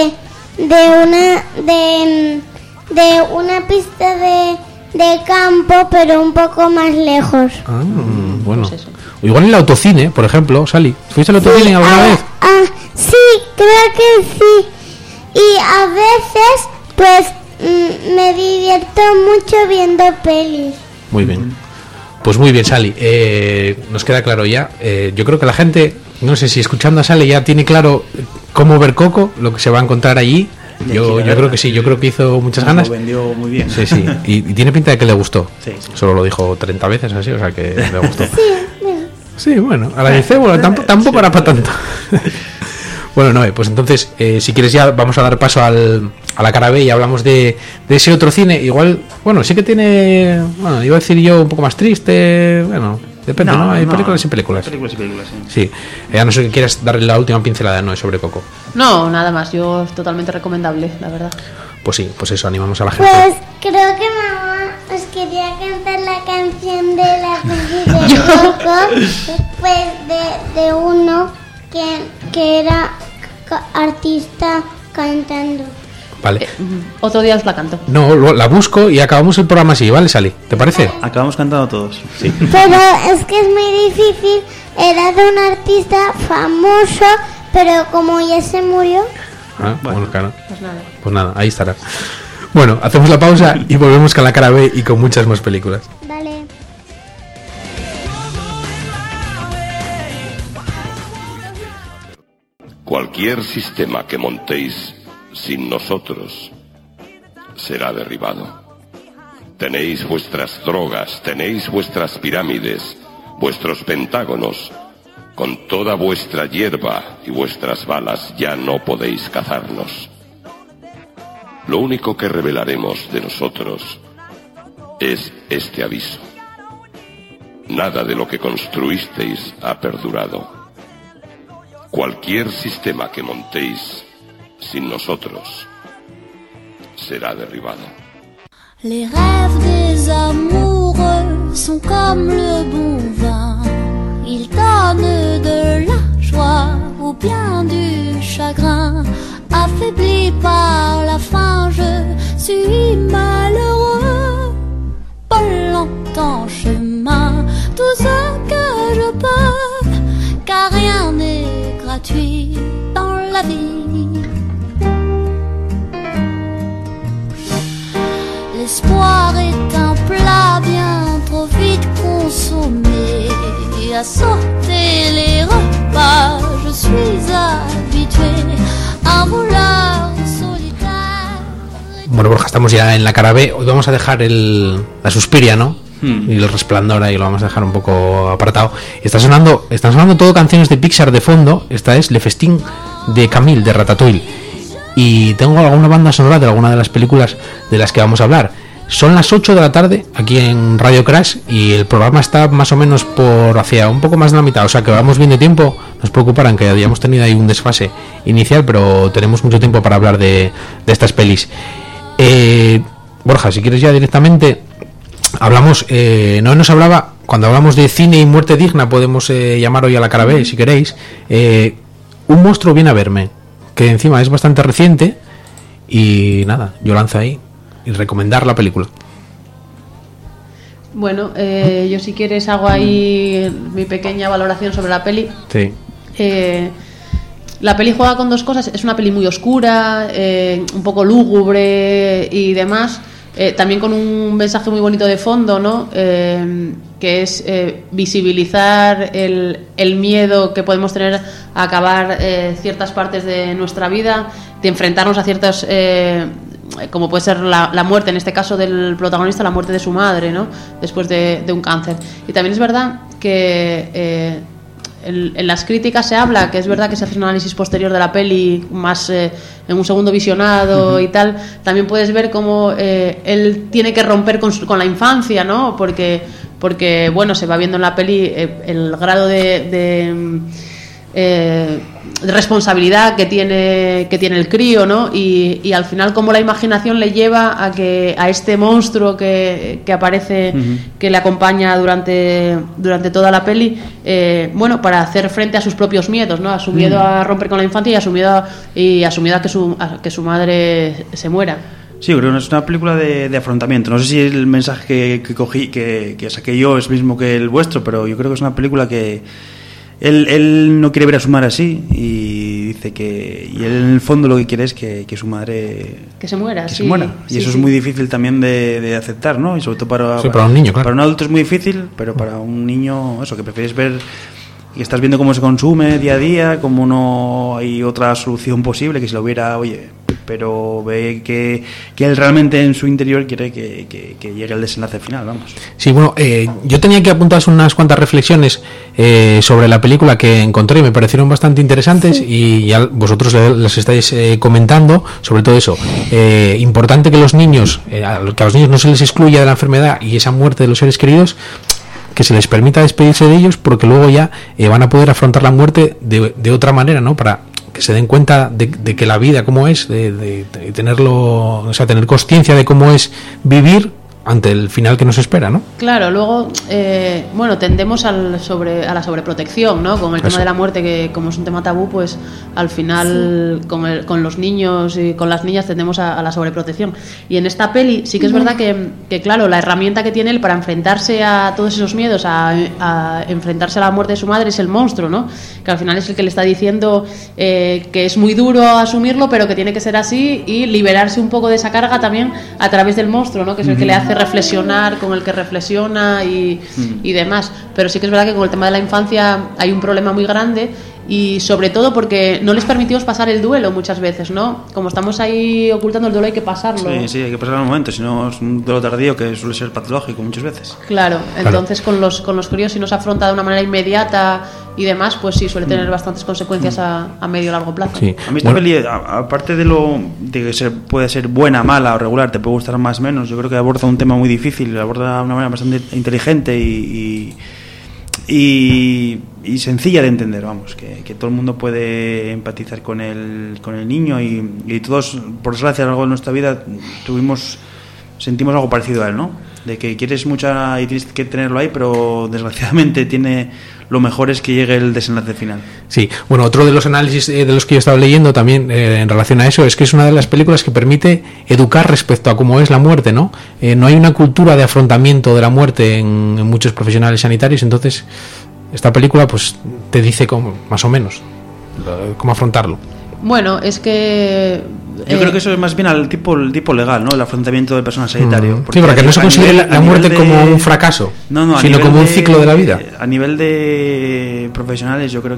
de una pista de campo, pero un poco más lejos. Bueno, pues igual en el autocine, por ejemplo, Sally, ¿fuiste al autocine alguna vez? Sí, creo que sí, y a veces pues me divierto mucho viendo pelis. Muy bien. Pues muy bien, Sally. Nos queda claro ya. Yo creo que la gente, no sé si escuchando a Sally ya tiene claro cómo ver Coco, lo que se va a encontrar allí. Yo creo que sí, yo creo que hizo muchas ganas. Lo vendió muy bien. Sí. Y tiene pinta de que le gustó. Sí. Solo lo dijo 30 veces así, o sea que le gustó. Sí, bueno, a la dice, bueno, tampoco era para tanto. Bueno, Noé, pues entonces, si quieres ya vamos a dar paso a la cara B y hablamos de ese otro cine. Igual, bueno, sí que tiene, bueno, iba a decir yo un poco más triste, bueno, depende, ¿no? Hay películas y películas. Películas y películas, sí. A no ser que quieras darle la última pincelada, Noé, sobre Coco. No, nada más, yo es totalmente recomendable, la verdad. Pues sí, pues eso, animamos a la gente. Pues creo que mamá os quería cantar la canción de la peli de Coco, pues de uno que era artista cantando. Vale. Otro día os la canto. No, la busco y acabamos el programa así, ¿vale, Sally? ¿Te parece? Acabamos cantando todos. Sí. Pero es que es muy difícil. Era de un artista famoso, pero como ya se murió. Bueno, claro. Pues nada, ahí estará. Bueno, hacemos la pausa y volvemos con la cara B y con muchas más películas. Vale. Cualquier sistema que montéis sin nosotros será derribado. Tenéis vuestras drogas, tenéis vuestras pirámides, vuestros pentágonos. Con toda vuestra hierba y vuestras balas ya no podéis cazarnos. Lo único que revelaremos de nosotros es este aviso. Nada de lo que construisteis ha perdurado. Cualquier sistema que montéis sin nosotros será derribado. Les rêves des amoureux sont comme le bon vin. Ils donnent de la joie ou bien du chagrin. Affaibli par la faim, je suis malheureux. Pas longtemps chemin, tout ce que je peux, car rien n'est gratuit dans la vie. L'espoir est un plat bien trop vite consommé. À sauter les repas, je suis habitué à volar solitaire. Bueno, Borja, estamos ya en la cara B. Hoy vamos a dejar la Suspiria, ¿no? Y el Resplandor ahí lo vamos a dejar un poco apartado. Están sonando todo canciones de Pixar de fondo. Esta es Le Festín de Camille, de Ratatouille. Y tengo alguna banda sonora de alguna de las películas de las que vamos a hablar. Son las 8 de la tarde aquí en Radio Crash y el programa está más o menos por hacia un poco más de la mitad, o sea que vamos bien de tiempo. Nos preocuparán que hayamos tenido ahí un desfase inicial, pero tenemos mucho tiempo para hablar de estas pelis. Borja, si quieres ya directamente hablamos, no nos hablaba, cuando hablamos de cine y muerte digna, podemos llamar hoy a la cara B si queréis, Un monstruo viene a verme, que encima es bastante reciente y nada, yo lanzo ahí y recomendar la película. Bueno, yo si quieres hago ahí mi pequeña valoración sobre la peli. Sí. La peli juega con dos cosas. Es una peli muy oscura, un poco lúgubre y demás. También con un mensaje muy bonito de fondo, ¿no? Que es visibilizar el miedo que podemos tener a acabar ciertas partes de nuestra vida, de enfrentarnos a ciertas... como puede ser la muerte, en este caso del protagonista, la muerte de su madre, ¿no? Después de un cáncer. Y también es verdad que en las críticas se habla, que es verdad que se hace un análisis posterior de la peli, más en un segundo visionado y tal, también puedes ver cómo él tiene que romper con la infancia, ¿no? Porque bueno, se va viendo en la peli el grado de responsabilidad que tiene el crío, ¿no? Y al final cómo la imaginación le lleva a este monstruo que aparece, que le acompaña durante toda la peli, bueno, para hacer frente a sus propios miedos, ¿no? A su miedo a romper con la infancia y a su miedo a que su madre se muera. Sí, creo que es una película de afrontamiento. No sé si el mensaje que cogí, que saqué yo, es el mismo que el vuestro, pero yo creo que es una película que él no quiere ver a su madre así, y dice que, y él en el fondo lo que quiere es que su madre se muera. Y eso es muy difícil también de aceptar, ¿no? Y sobre todo para un niño, claro. Para un adulto es muy difícil, pero para un niño, eso, que prefieres ver y estás viendo cómo se consume día a día, cómo no hay otra solución posible, que si lo hubiera, oye, pero ve que él realmente en su interior quiere que llegue el desenlace final, vamos. Sí, bueno, yo tenía que apuntar unas cuantas reflexiones sobre la película que encontré y me parecieron bastante interesantes, y ya vosotros las estáis comentando, sobre todo eso. Importante que que a los niños no se les excluya de la enfermedad y esa muerte de los seres queridos, que se les permita despedirse de ellos, porque luego ya van a poder afrontar la muerte de otra manera, ¿no? Para que se den cuenta de que la vida cómo es, de tenerlo, o sea, tener conciencia de cómo es vivir ante el final que nos espera, ¿no? Claro, luego, bueno, tendemos a la sobreprotección, ¿no? Con el tema de la muerte, que como es un tema tabú, pues al final con los niños y con las niñas tendemos a la sobreprotección. Y en esta peli sí que es verdad que claro, la herramienta que tiene él para enfrentarse a todos esos miedos, a enfrentarse a la muerte de su madre, es el monstruo, ¿no? Que al final es el que le está diciendo que es muy duro asumirlo, pero que tiene que ser así, y liberarse un poco de esa carga también a través del monstruo, ¿no? Que es el que le hace reflexionar, con el que reflexiona y demás. Pero sí que es verdad que con el tema de la infancia hay un problema muy grande, y sobre todo porque no les permitimos pasar el duelo muchas veces, ¿no? Como estamos ahí ocultando el duelo, hay que pasarlo. Sí, hay que pasarlo en un momento, si no es un duelo tardío que suele ser patológico muchas veces. Claro, entonces con los críos, si no se afronta de una manera inmediata y demás, pues sí, suele tener bastantes consecuencias a medio o largo plazo. Sí. A mí esta peli, aparte de que puede ser buena, mala o regular, te puede gustar más o menos, yo creo que aborda un tema muy difícil, lo aborda de una manera bastante inteligente y sencilla de entender, vamos, que todo el mundo puede empatizar con el niño, y todos, por desgracia, a lo largo de nuestra vida sentimos algo parecido a él, ¿no? De que quieres mucho y tienes que tenerlo ahí, pero desgraciadamente lo mejor es que llegue el desenlace final. Sí, bueno, otro de los análisis de los que yo he estado leyendo también en relación a eso es que es una de las películas que permite educar respecto a cómo es la muerte, ¿no? No hay una cultura de afrontamiento de la muerte en muchos profesionales sanitarios, entonces esta película pues te dice cómo, más o menos, cómo afrontarlo. Bueno, es que yo creo que eso es más bien el tipo legal, ¿no? El afrontamiento del personal sanitario. Sí, para que no se considere la muerte como un fracaso, sino como un ciclo de la vida. A nivel de profesionales, yo creo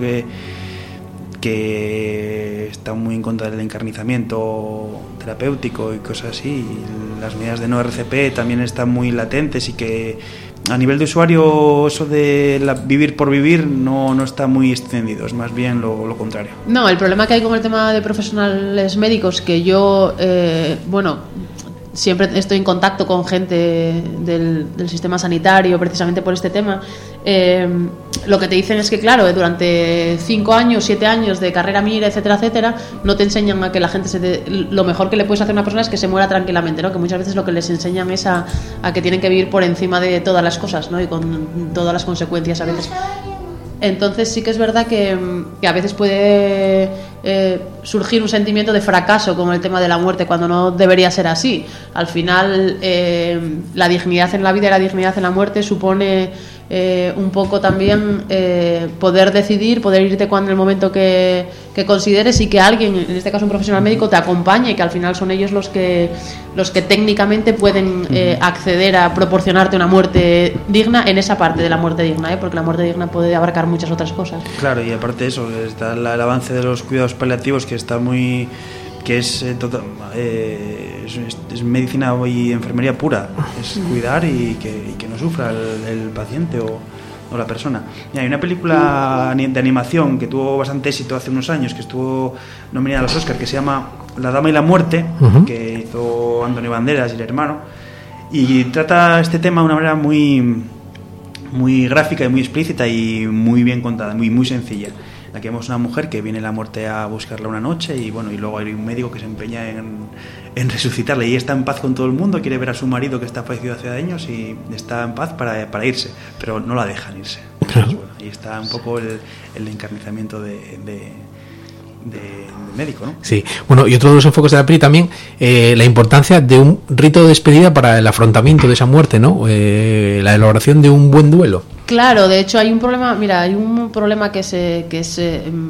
que está muy en contra del encarnizamiento terapéutico y cosas así. Y las medidas de no RCP también están muy latentes, y que a nivel de usuario eso de vivir por vivir no está muy extendido, es más bien lo contrario. No, el problema que hay con el tema de profesionales médicos, que yo, siempre estoy en contacto con gente del sistema sanitario precisamente por este tema, lo que te dicen es que, claro, durante 5 años, 7 años de carrera MIR, etcétera, etcétera, no te enseñan a que la gente lo mejor que le puedes hacer a una persona es que se muera tranquilamente, ¿no? Que muchas veces lo que les enseñan es a que tienen que vivir por encima de todas las cosas, ¿no? Y con todas las consecuencias a veces. Entonces sí que es verdad que a veces puede surgir un sentimiento de fracaso con el tema de la muerte, cuando no debería ser así. Al final la dignidad en la vida y la dignidad en la muerte supone un poco también poder decidir, poder irte cuando en el momento que consideres, y que alguien, en este caso un profesional médico, te acompañe, y que al final son ellos los que técnicamente pueden acceder a proporcionarte una muerte digna, en esa parte de la muerte digna, porque la muerte digna puede abarcar muchas otras cosas. Claro, y aparte de eso está el avance de los cuidados paliativos, que está muy... que es medicina y enfermería pura, es cuidar y que no sufra el paciente o o la persona. Y hay una película de animación que tuvo bastante éxito hace unos años, que estuvo nominada a los Oscars, que se llama La Dama y la Muerte, que hizo Antonio Banderas y el hermano, y trata este tema de una manera muy gráfica y muy explícita y muy bien contada, muy sencilla. La que vemos una mujer que viene la muerte a buscarla una noche y bueno, y luego hay un médico que se empeña en resucitarla, y está en paz con todo el mundo, quiere ver a su marido que está fallecido hace años y está en paz para irse, pero no la dejan irse. Entonces, bueno, ahí está un poco el encarnizamiento del médico, ¿no? Sí, bueno, y otro de los enfoques de la peli también, la importancia de un rito de despedida para el afrontamiento de esa muerte, ¿no? La elaboración de un buen duelo. Claro, de hecho hay un problema, que es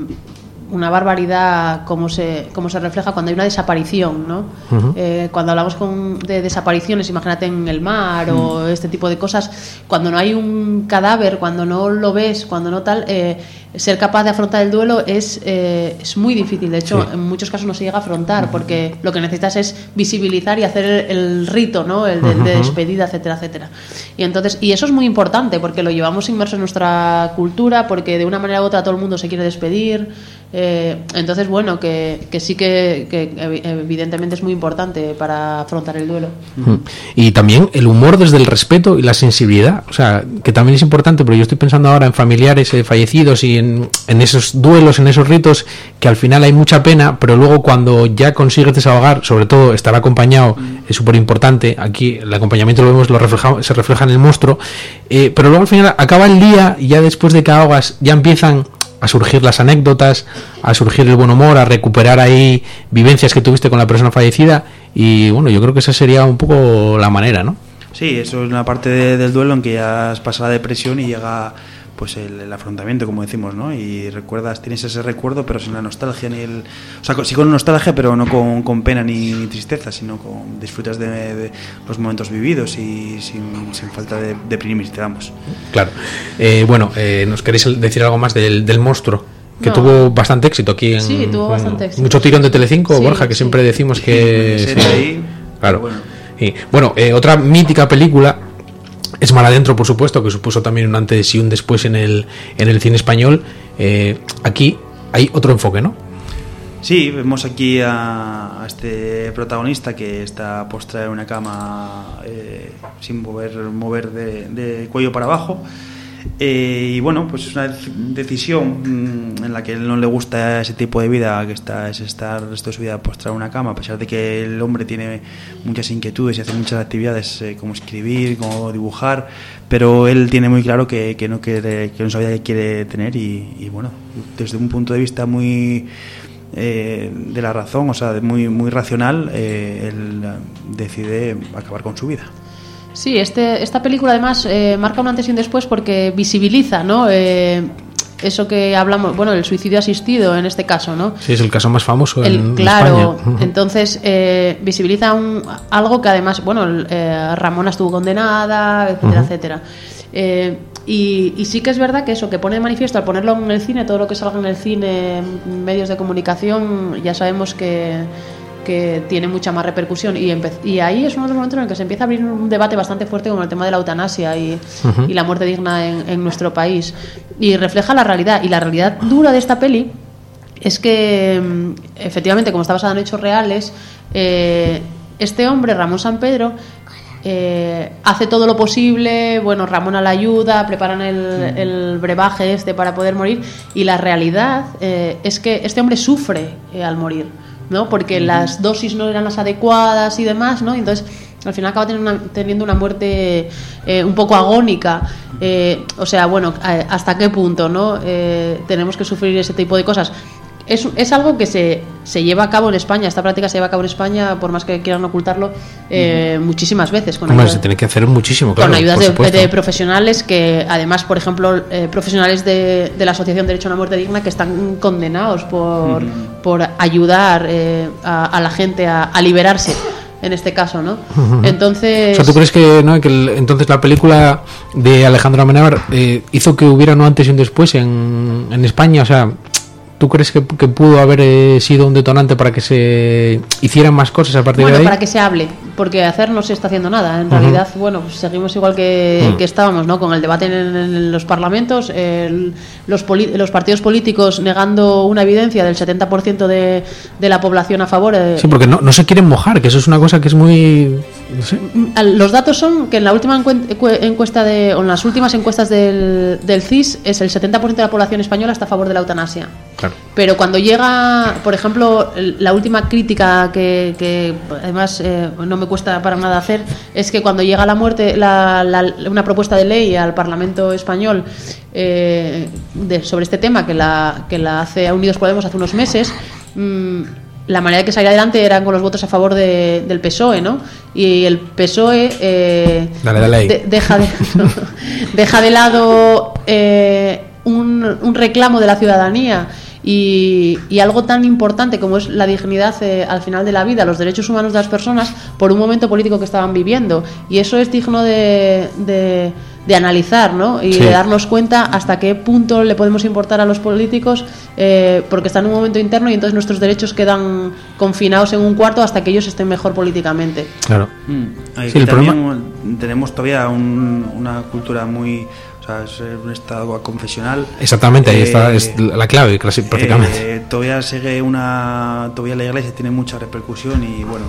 una barbaridad como se refleja cuando hay una desaparición, ¿no? Cuando hablamos de desapariciones, imagínate en el mar o este tipo de cosas, cuando no hay un cadáver, cuando no lo ves, cuando no tal, ser capaz de afrontar el duelo es muy difícil. De hecho, en muchos casos no se llega a afrontar, porque lo que necesitas es visibilizar y hacer el rito, ¿no? El de despedida, etcétera, etcétera. Y eso es muy importante, porque lo llevamos inmerso en nuestra cultura, porque de una manera u otra todo el mundo se quiere despedir. Entonces, bueno, que sí que evidentemente es muy importante para afrontar el duelo. Y también el humor desde el respeto y la sensibilidad, o sea, que también es importante, porque yo estoy pensando ahora en familiares fallecidos y en esos duelos, en esos ritos, que al final hay mucha pena, pero luego cuando ya consigues desahogar, sobre todo estar acompañado es súper importante. Aquí el acompañamiento lo vemos, se refleja en El Monstruo, pero luego al final acaba el día y ya después de que ahogas ya empiezan a surgir las anécdotas, a surgir el buen humor, a recuperar ahí vivencias que tuviste con la persona fallecida, y bueno, yo creo que esa sería un poco la manera, ¿no? Sí, eso es una parte del duelo en que ya has pasado la depresión y llega pues el afrontamiento, como decimos, ¿no? Y tienes ese recuerdo, pero sin la nostalgia o sea, sí con nostalgia, pero no con pena ni tristeza, sino disfrutas de los momentos vividos y sin falta de deprimirte, vamos. Claro. Bueno, ¿nos queréis decir algo más del Monstruo? Que tuvo bastante éxito aquí sí, tuvo bastante éxito. Mucho tirón de Telecinco, sí, Borja, que siempre decimos que... Sí, ahí, claro. Bueno, otra mítica película es Mar Adentro, por supuesto, que supuso también un antes y un después en el cine español. Aquí hay otro enfoque, ¿no? Sí, vemos aquí a este protagonista que está postrado en una cama sin mover de cuello para abajo. Y bueno, pues es una decisión en la que él no le gusta ese tipo de vida, que es estar el resto de su vida postrado en una cama, a pesar de que el hombre tiene muchas inquietudes y hace muchas actividades como escribir, como dibujar, pero él tiene muy claro que no sabía qué quiere tener y bueno, desde un punto de vista muy de la razón, o sea, muy racional, él decide acabar con su vida. Sí, esta película además marca un antes y un después porque visibiliza, ¿no? Eso que hablamos, bueno, el suicidio asistido en este caso, ¿no? Sí, es el caso más famoso en claro, España. Entonces visibiliza algo que además, bueno, Ramona estuvo condenada, etcétera, etcétera. Y sí que es verdad que eso, que pone de manifiesto al ponerlo en el cine, todo lo que salga en el cine, en medios de comunicación, ya sabemos que tiene mucha más repercusión y ahí es uno de los momentos en el que se empieza a abrir un debate bastante fuerte con el tema de la eutanasia y la muerte digna en nuestro país, y refleja la realidad, y la realidad dura de esta peli es que efectivamente, como está basada en hechos reales, este hombre, Ramón Sampedro, hace todo lo posible, bueno, Ramona la ayuda, preparan el brebaje para poder morir, y la realidad es que este hombre sufre al morir, ¿no? Porque las dosis no eran las adecuadas y demás, ¿no? Entonces al final acaba teniendo una muerte un poco agónica. O sea, bueno, ¿hasta qué punto, no? Tenemos que sufrir ese tipo de cosas. Es algo que se lleva a cabo en España. Esta práctica se lleva a cabo en España, por más que quieran ocultarlo, muchísimas veces. Se tiene que hacer muchísimo, claro. Con ayudas de profesionales que, además, por ejemplo, profesionales de la Asociación Derecho a una Muerte Digna, que están condenados por ayudar a la gente a liberarse, en este caso, ¿no? Entonces... O sea, ¿tú crees que, ¿no?, que entonces la película de Alejandro Amenábar hizo que hubiera un antes y un después en España? O sea, ¿tú crees que pudo haber sido un detonante para que se hicieran más cosas a partir de ahí? Para que se hable, porque hacer no se está haciendo nada. En realidad, bueno, pues seguimos igual que estábamos, ¿no? Con el debate en los parlamentos, los partidos políticos negando una evidencia del 70% de la población a favor. Sí, porque no se quieren mojar, que eso es una cosa que es muy... No sé. Los datos son que en la última encuesta o en las últimas encuestas del CIS es el 70% de la población española está a favor de la eutanasia. Claro. Pero cuando llega, por ejemplo, la última crítica que además no me cuesta para nada hacer, es que cuando llega la muerte, una propuesta de ley al Parlamento español sobre este tema, que la hace a Unidos Podemos hace unos meses, la manera de que saliera adelante eran con los votos a favor del PSOE, ¿no? Y el PSOE deja de lado un reclamo de la ciudadanía y algo tan importante como es la dignidad al final de la vida, los derechos humanos de las personas, por un momento político que estaban viviendo. Y eso es digno de analizar, ¿no? Y de darnos cuenta hasta qué punto le podemos importar a los políticos, porque están en un momento interno y entonces nuestros derechos quedan confinados en un cuarto hasta que ellos estén mejor políticamente. Claro. Aquí también tenemos todavía una cultura muy... O sea, es un estado confesional. Exactamente, ahí está es la clave, prácticamente. Todavía la Iglesia tiene mucha repercusión y bueno,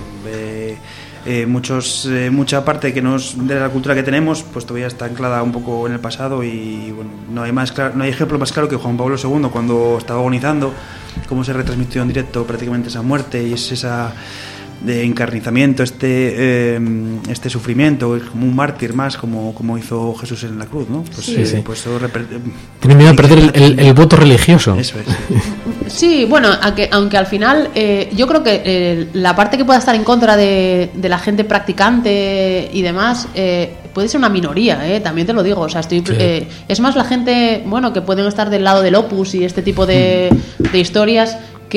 mucha parte de la cultura que tenemos pues todavía está anclada un poco en el pasado y bueno, no hay ejemplo más claro que Juan Pablo II cuando estaba agonizando, cómo se retransmitió en directo prácticamente esa muerte y es esa de encarnizamiento, este sufrimiento, como un mártir más, como hizo Jesús en la cruz, ¿no? Pues, pues tiene miedo a perder el voto religioso. Eso es. Sí, bueno, aunque al final yo creo que la parte que pueda estar en contra de la gente practicante y demás puede ser una minoría, también te lo digo. O sea, es más la gente, bueno, que pueden estar del lado del Opus y este tipo de historias,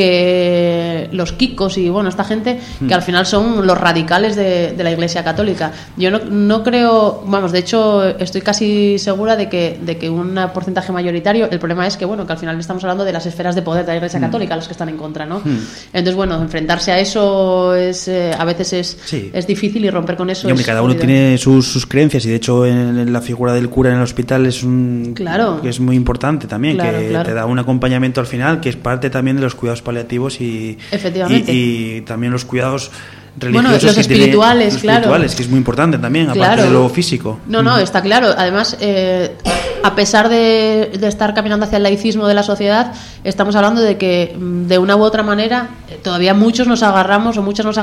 que los kikos y bueno, esta gente que al final son los radicales de la Iglesia Católica. Yo no creo, vamos, de hecho estoy casi segura de que un porcentaje mayoritario, el problema es que bueno, que al final estamos hablando de las esferas de poder de la Iglesia Católica, los que están en contra, ¿no? Entonces bueno, enfrentarse a eso es a veces es difícil y romper con eso. Y hombre, cada uno tiene sus creencias y de hecho en la figura del cura en el hospital que es muy importante también, te da un acompañamiento al final, que es parte también de los cuidados paliativos y también los cuidados religiosos, bueno, los espirituales, que es muy importante también, aparte de lo físico. No, está claro. Además, a pesar de estar caminando hacia el laicismo de la sociedad, estamos hablando de que de una u otra manera todavía muchos nos agarramos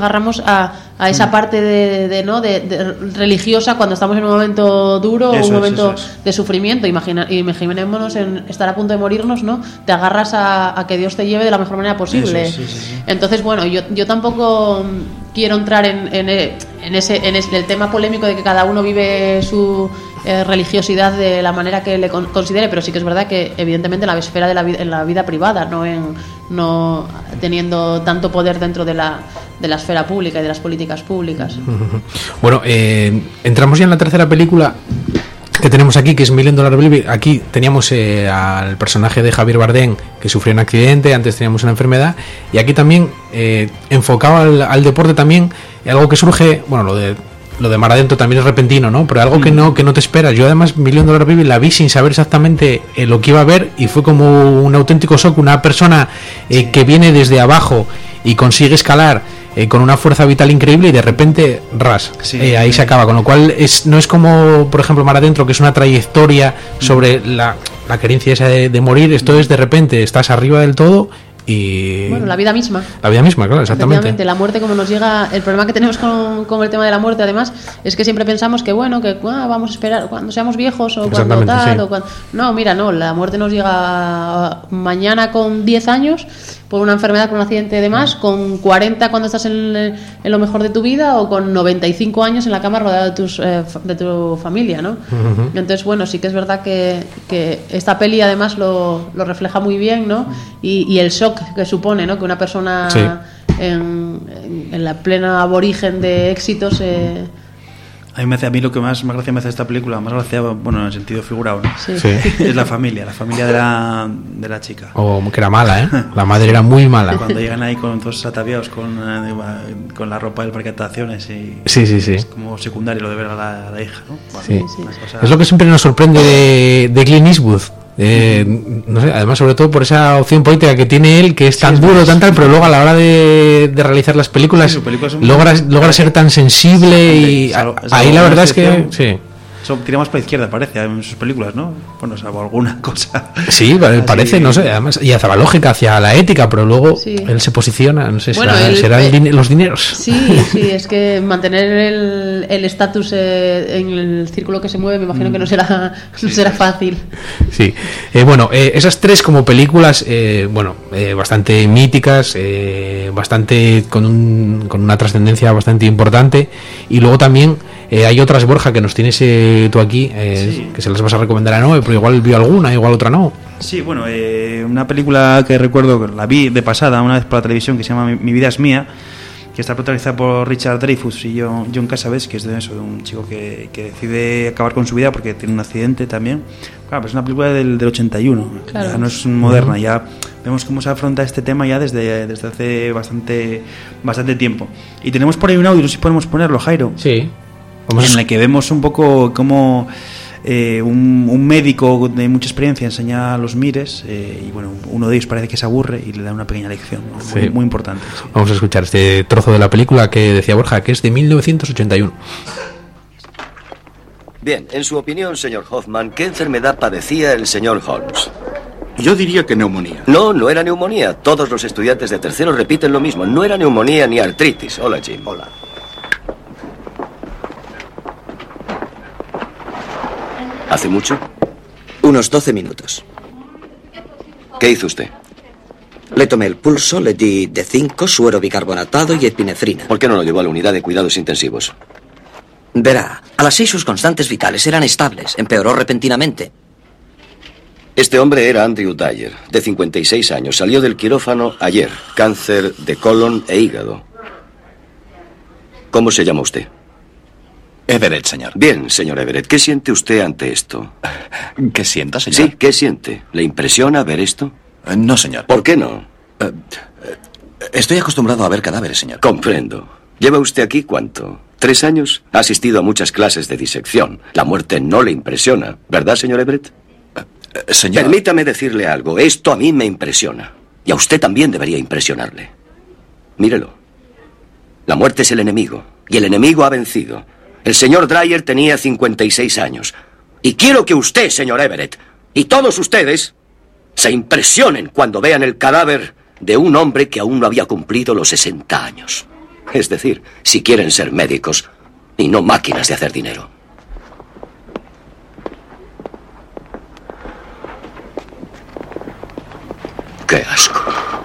a esa parte de religiosa cuando estamos en un momento duro o un momento de sufrimiento. Imaginémonos en estar a punto de morirnos, ¿no? Te agarras a que Dios te lleve de la mejor manera posible. Entonces, bueno, yo tampoco quiero entrar en el tema polémico de que cada uno vive su religiosidad de la manera que le considere, pero sí que es verdad que evidentemente en la esfera en la vida privada, no teniendo tanto poder dentro de la esfera pública y de las políticas públicas. Bueno, entramos ya en la tercera película que tenemos aquí, que es $1 Million. Aquí teníamos al personaje de Javier Bardem, que sufrió un accidente, antes teníamos una enfermedad, y aquí también enfocado al deporte también, algo que surge, bueno, lo de mar adentro también es repentino, ¿no? Pero algo que no te esperas. Yo además $1 Million la vi sin saber exactamente lo que iba a ver y fue como un auténtico shock, una persona que viene desde abajo y consigue escalar con una fuerza vital increíble y de repente ahí se acaba, con lo cual no es como por ejemplo Mar Adentro, que es una trayectoria sobre la querencia esa de morir. Esto es de repente estás arriba del todo y bueno, la vida misma, claro, exactamente. La muerte, como nos llega, el problema que tenemos con el tema de la muerte además es que siempre pensamos que bueno, que vamos a esperar cuando seamos viejos o cuando tal o cuando... No, la muerte nos llega mañana con 10 años por una enfermedad, por un accidente de más, con 40 cuando estás en lo mejor de tu vida o con 95 años en la cama rodeado de tu familia, ¿no? Entonces bueno, sí que es verdad que esta peli además lo refleja muy bien, ¿no? Y el shock que supone, ¿no? Que una persona en la plena aborigen de éxitos A mí lo que más gracia me hace esta película, más gracia, bueno, en el sentido figurado, ¿no? Sí. Es la familia de la chica. Que era mala, ¿eh? La madre era muy mala. Cuando llegan ahí con todos ataviados con la ropa del parque de atracciones y sí. Es como secundario lo de ver a la hija, ¿no? Bueno, sí. Cosa... Es lo que siempre nos sorprende de Clint Eastwood. No sé, además sobre todo por esa opción política que tiene él, que es tan duro, tan tal, pero luego a la hora de realizar las películas, logra ser tan sensible y ahí la verdad es que sí. Eso tira más para la izquierda, parece, en sus películas, ¿no? Bueno, salvo alguna cosa. Sí, parece, no sé, además, y hacia la lógica, hacia la ética, pero luego él se posiciona, no sé, bueno, será los dineros. Sí, es que mantener el estatus en el círculo que se mueve, me imagino que no será fácil. Sí, bueno, esas tres como películas, bastante míticas, bastante con una trascendencia bastante importante, y luego también hay otras, Borja, que nos tienes tú aquí, que se las vas a recomendar a Noé, pero igual vio alguna, igual otra no. Sí, bueno, una película que recuerdo, que la vi de pasada una vez por la televisión, que se llama Mi vida es mía, que está protagonizada por Richard Dreyfuss y John Cassavetes, que es de un chico que decide acabar con su vida porque tiene un accidente también. Claro, pues es una película del 81, claro. Ya no es moderna, ya vemos cómo se afronta este tema ya desde hace bastante tiempo. Y tenemos por ahí un audio, no sé si podemos ponerlo, Jairo. Sí. En el que vemos un poco cómo un médico de mucha experiencia enseña a los mires y bueno, uno de ellos parece que se aburre y le da una pequeña lección, ¿no? Muy importante. Sí. Vamos a escuchar este trozo de la película que decía Borja, que es de 1981. Bien, en su opinión, señor Hoffman, ¿qué enfermedad padecía el señor Holmes? Yo diría que neumonía. No era neumonía. Todos los estudiantes de tercero repiten lo mismo. No era neumonía ni artritis. Hola, Jim. Hola. ¿Hace mucho? Unos 12 minutos. ¿Qué hizo usted? Le tomé el pulso, le di D5, suero bicarbonatado y epinefrina. ¿Por qué no lo llevó a la unidad de cuidados intensivos? Verá, a las 6 sus constantes vitales eran estables. Empeoró repentinamente. Este hombre era Andrew Dyer, de 56 años. Salió del quirófano ayer. Cáncer de colon e hígado. ¿Cómo se llama usted? Everett, señor. Bien, señor Everett. ¿Qué siente usted ante esto? ¿Qué sienta, señor? Sí, ¿qué siente? ¿Le impresiona ver esto? No, señor. ¿Por qué no? Estoy acostumbrado a ver cadáveres, señor. Comprendo. ¿Lleva usted aquí cuánto? ¿3 años? Ha asistido a muchas clases de disección. La muerte no le impresiona, ¿verdad, señor Everett? Señor... Permítame decirle algo. Esto a mí me impresiona. Y a usted también debería impresionarle. Mírelo. La muerte es el enemigo. Y el enemigo ha vencido. El señor Dyer tenía 56 años. Y quiero que usted, señor Everett, y todos ustedes, se impresionen cuando vean el cadáver de un hombre que aún no había cumplido los 60 años. Es decir, si quieren ser médicos y no máquinas de hacer dinero. ¡Qué asco!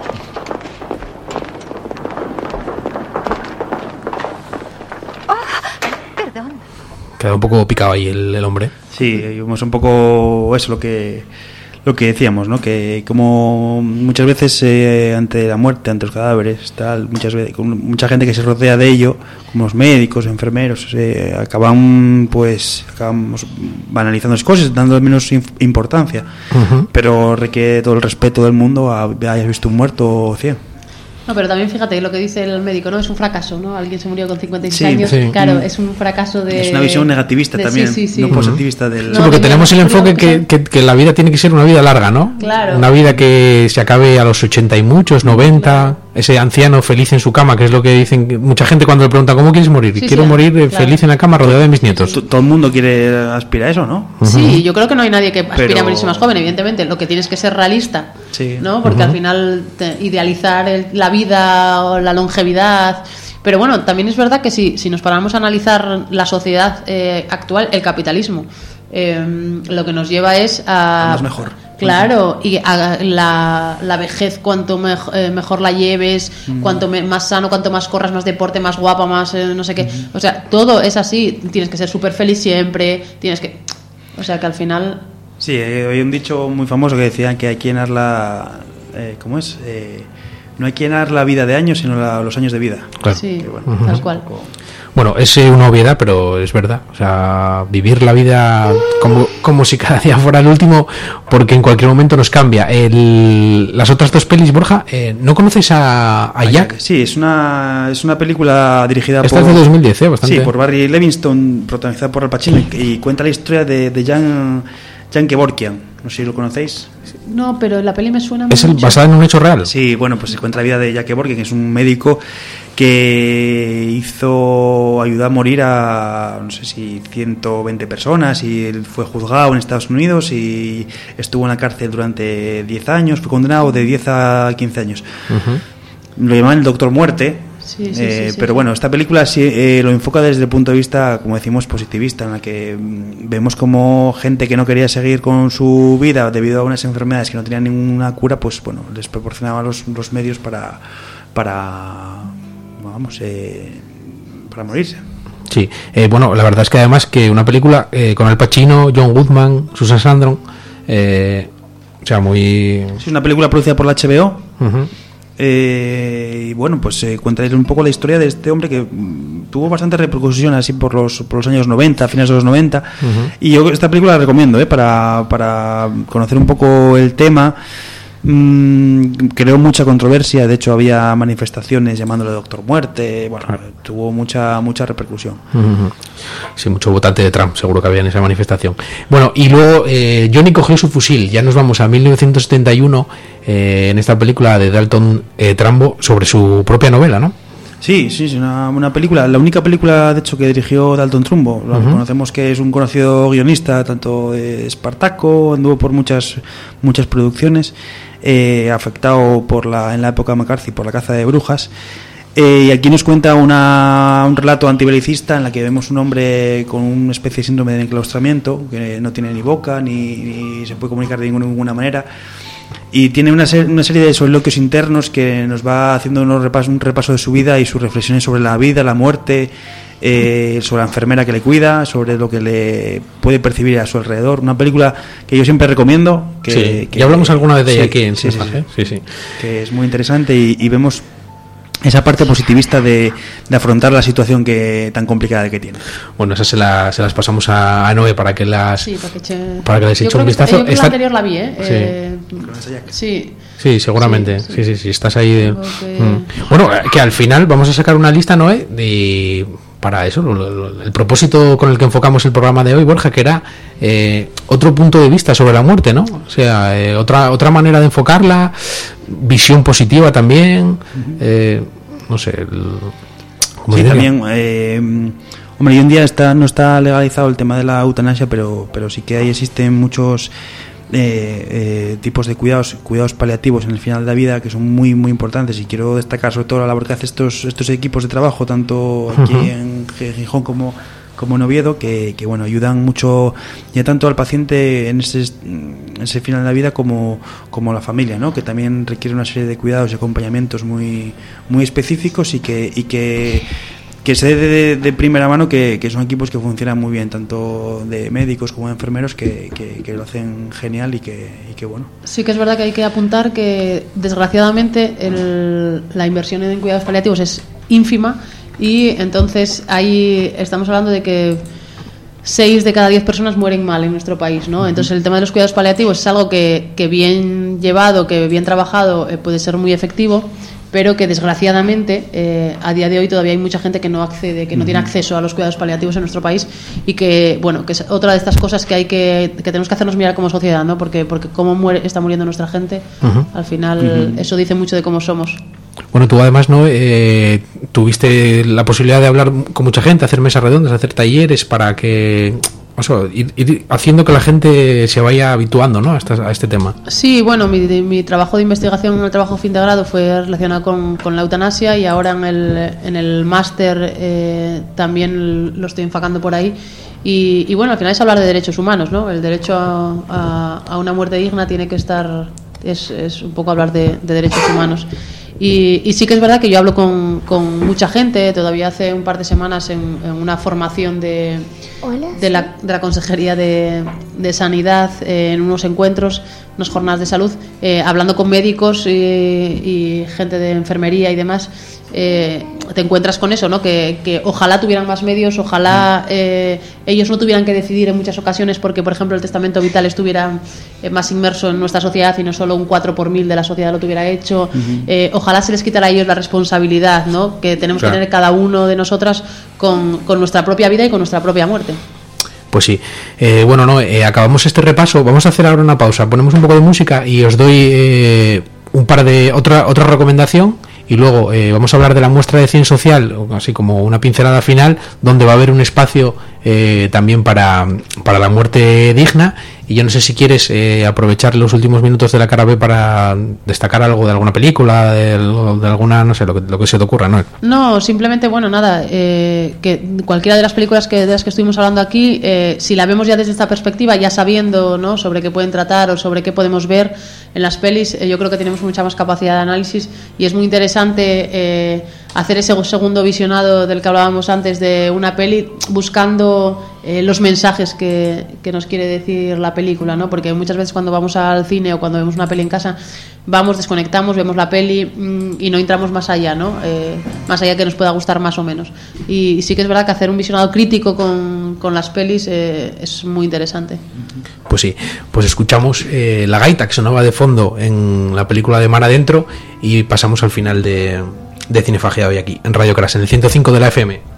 Queda un poco picado ahí el hombre. Sí, vimos un poco eso, lo que decíamos, ¿no? Que como muchas veces ante la muerte, ante los cadáveres, tal, muchas veces con mucha gente que se rodea de ello, como los médicos, enfermeros, acabamos banalizando las cosas, dando menos importancia. Pero requiere todo el respeto del mundo a hayas visto un muerto o 100. No, pero también fíjate lo que dice el médico, ¿no? Es un fracaso, ¿no? Alguien se murió con 56 años, claro, es un fracaso de... Es una visión negativista también, no positivista del... Sí, porque tenemos el enfoque que la vida tiene que ser una vida larga, ¿no? Claro. Una vida que se acabe a los 80 y muchos, 90, claro. Ese anciano feliz en su cama, que es lo que dicen mucha gente cuando le pregunta ¿cómo quieres morir? Quiero morir feliz en la cama rodeado de mis nietos. Todo el mundo aspira a eso, ¿no? Sí, yo creo que no hay nadie que aspire a morirse más joven, evidentemente. Lo que tienes que ser realista, ¿no? Porque al final idealizar la vida o la longevidad... Pero bueno, también es verdad que si nos paramos a analizar la sociedad actual, el capitalismo, lo que nos lleva es a... Más mejor. Claro, y a la vejez, cuanto mejor la lleves, cuanto más sano, cuanto más corras, más deporte, más guapa, más no sé qué. O sea, todo es así. Tienes que ser súper feliz siempre. O sea, que al final... Sí, hay un dicho muy famoso que decían que hay que llenar ¿cómo es? No hay que llenar la vida de años, sino los años de vida. Claro. Sí, tal cual. Bueno, es una obviedad, pero es verdad. O sea, vivir la vida como si cada día fuera el último, porque en cualquier momento nos cambia. Las otras dos pelis, Borja, ¿no conoces a Jack? Sí, es una película dirigida Esta es de 2010, bastante. Sí, por Barry Levinson, protagonizada por Al Pacino, y cuenta la historia de Jan Kevorkian. No sé si lo conocéis. No, pero la peli me suena ¿Es mucho. basada en un hecho real? Sí, bueno, pues se cuenta la vida de Jack Kevorkian, que es un médico que ayudó a morir a, no sé si 120 personas, y él fue juzgado en Estados Unidos y estuvo en la cárcel durante 10 años, fue condenado de 10 a 15 años. Lo llaman el Doctor Muerte. Sí, pero bueno, esta película sí lo enfoca desde el punto de vista, como decimos, positivista, en la que vemos como gente que no quería seguir con su vida debido a unas enfermedades que no tenían ninguna cura, pues bueno, les proporcionaba los medios para morirse. Sí, bueno, la verdad es que además que una película con Al Pacino, John Goodman, Susan Sarandon, o sea, muy... Es una película producida por la HBO. Y bueno, pues cuenta un poco la historia de este hombre que tuvo bastante repercusión así por los años 90, finales de los 90. Y yo esta película la recomiendo para conocer un poco el tema. Creó mucha controversia, de hecho había manifestaciones llamándole Doctor Muerte. Bueno, tuvo mucha repercusión. Sí, mucho votante de Trump seguro que había en esa manifestación. Bueno, y luego Johnny cogió su fusil. Ya nos vamos a 1971 en esta película de Dalton Trumbo sobre su propia novela, ¿no? Sí, es una película, la única película de hecho que dirigió Dalton Trumbo. Conocemos que es un conocido guionista tanto de Espartaco, anduvo por muchas producciones, afectado en la época McCarthy por la caza de brujas. Y aquí nos cuenta un relato antibelicista en la que vemos un hombre con una especie de síndrome de enclaustramiento, que no tiene ni boca ni se puede comunicar de ninguna manera, y tiene una serie de soliloquios internos que nos va haciendo un repaso de su vida y sus reflexiones sobre la vida, la muerte, sobre la enfermera que le cuida, sobre lo que le puede percibir a su alrededor. Una película que yo siempre recomiendo, que ya hablamos alguna vez de ella aquí en sí, sí, que es muy interesante y vemos esa parte positivista de afrontar la situación tan complicada que tiene. Bueno, esas se las pasamos a Noé para que les eche un vistazo. Yo creo que la anterior la vi, Sí, seguramente. Sí, estás ahí. Bueno, que al final vamos a sacar una lista, Noé, para eso, el propósito con el que enfocamos el programa de hoy, Borja, que era otro punto de vista sobre la muerte, ¿no? O sea, otra manera de enfocarla, visión positiva también, no sé. Sí, también, hombre, hoy en día no está legalizado el tema de la eutanasia, pero sí que existen muchos tipos de cuidados paliativos en el final de la vida que son muy muy importantes, y quiero destacar sobre todo la labor que hacen estos equipos de trabajo tanto aquí en Gijón como en Oviedo, que bueno, ayudan mucho ya tanto al paciente en ese final de la vida como a la familia, ¿no? Que también requiere una serie de cuidados y acompañamientos muy muy específicos y que se dé de primera mano que son equipos que funcionan muy bien, tanto de médicos como de enfermeros, que lo hacen genial y que bueno. Sí que es verdad que hay que apuntar que desgraciadamente la inversión en cuidados paliativos es ínfima, y entonces ahí estamos hablando de que 6 de cada 10 personas mueren mal en nuestro país, ¿no? Entonces el tema de los cuidados paliativos es algo que bien llevado, que bien trabajado, puede ser muy efectivo, pero que desgraciadamente a día de hoy todavía hay mucha gente que no accede, que no tiene acceso a los cuidados paliativos en nuestro país, y que bueno, que es otra de estas cosas que tenemos que hacernos mirar como sociedad, ¿no? Porque cómo está muriendo nuestra gente, al final eso dice mucho de cómo somos. Bueno, tú además, ¿no? Tuviste la posibilidad de hablar con mucha gente, hacer mesas redondas, hacer talleres para que, ir haciendo que la gente se vaya habituando, ¿no? a este tema. Sí, bueno, mi trabajo de investigación, el trabajo fin de grado, fue relacionado con la eutanasia, y ahora en el máster también lo estoy enfocando por ahí. Y bueno, al final es hablar de derechos humanos, ¿no? El derecho a una muerte digna tiene que estar, es un poco hablar de derechos humanos. Y sí que es verdad que yo hablo con mucha gente. Todavía hace un par de semanas en una formación de la Consejería de de sanidad en unos encuentros, unas jornadas de salud, hablando con médicos y gente de enfermería y demás. Te encuentras con eso, ¿no? Que ojalá tuvieran más medios, ojalá ellos no tuvieran que decidir en muchas ocasiones porque, por ejemplo, el testamento vital estuviera más inmerso en nuestra sociedad y no solo un 4 por 1000 de la sociedad lo tuviera hecho. Ojalá se les quitara a ellos la responsabilidad, ¿no? Que tenemos que tener cada uno de nosotras con nuestra propia vida y con nuestra propia muerte. Pues sí. Acabamos este repaso. Vamos a hacer ahora una pausa. Ponemos un poco de música y os doy un par de otra recomendación. Y luego vamos a hablar de la muestra de cine social, así como una pincelada final, donde va a haber un espacio también para la muerte digna. Y yo no sé si quieres aprovechar los últimos minutos de la cara B para destacar algo de alguna película, de alguna, no sé, lo que se te ocurra, ¿no? No, simplemente, que cualquiera de las películas de las que estuvimos hablando aquí, si la vemos ya desde esta perspectiva, ya sabiendo, ¿no?, sobre qué pueden tratar o sobre qué podemos ver en las pelis, yo creo que tenemos mucha más capacidad de análisis y es muy interesante hacer ese segundo visionado del que hablábamos antes de una peli, buscando los mensajes que nos quiere decir la película, ¿no? Porque muchas veces cuando vamos al cine o cuando vemos una peli en casa, desconectamos, vemos la peli y no entramos más allá, ¿no? Más allá que nos pueda gustar más o menos. Y sí que es verdad que hacer un visionado crítico con las pelis es muy interesante. Pues sí, pues escuchamos la gaita que sonaba de fondo en la película de Mar Adentro y pasamos al final de Cinefagia hoy aquí en Radio Crash, en el 105 de la FM.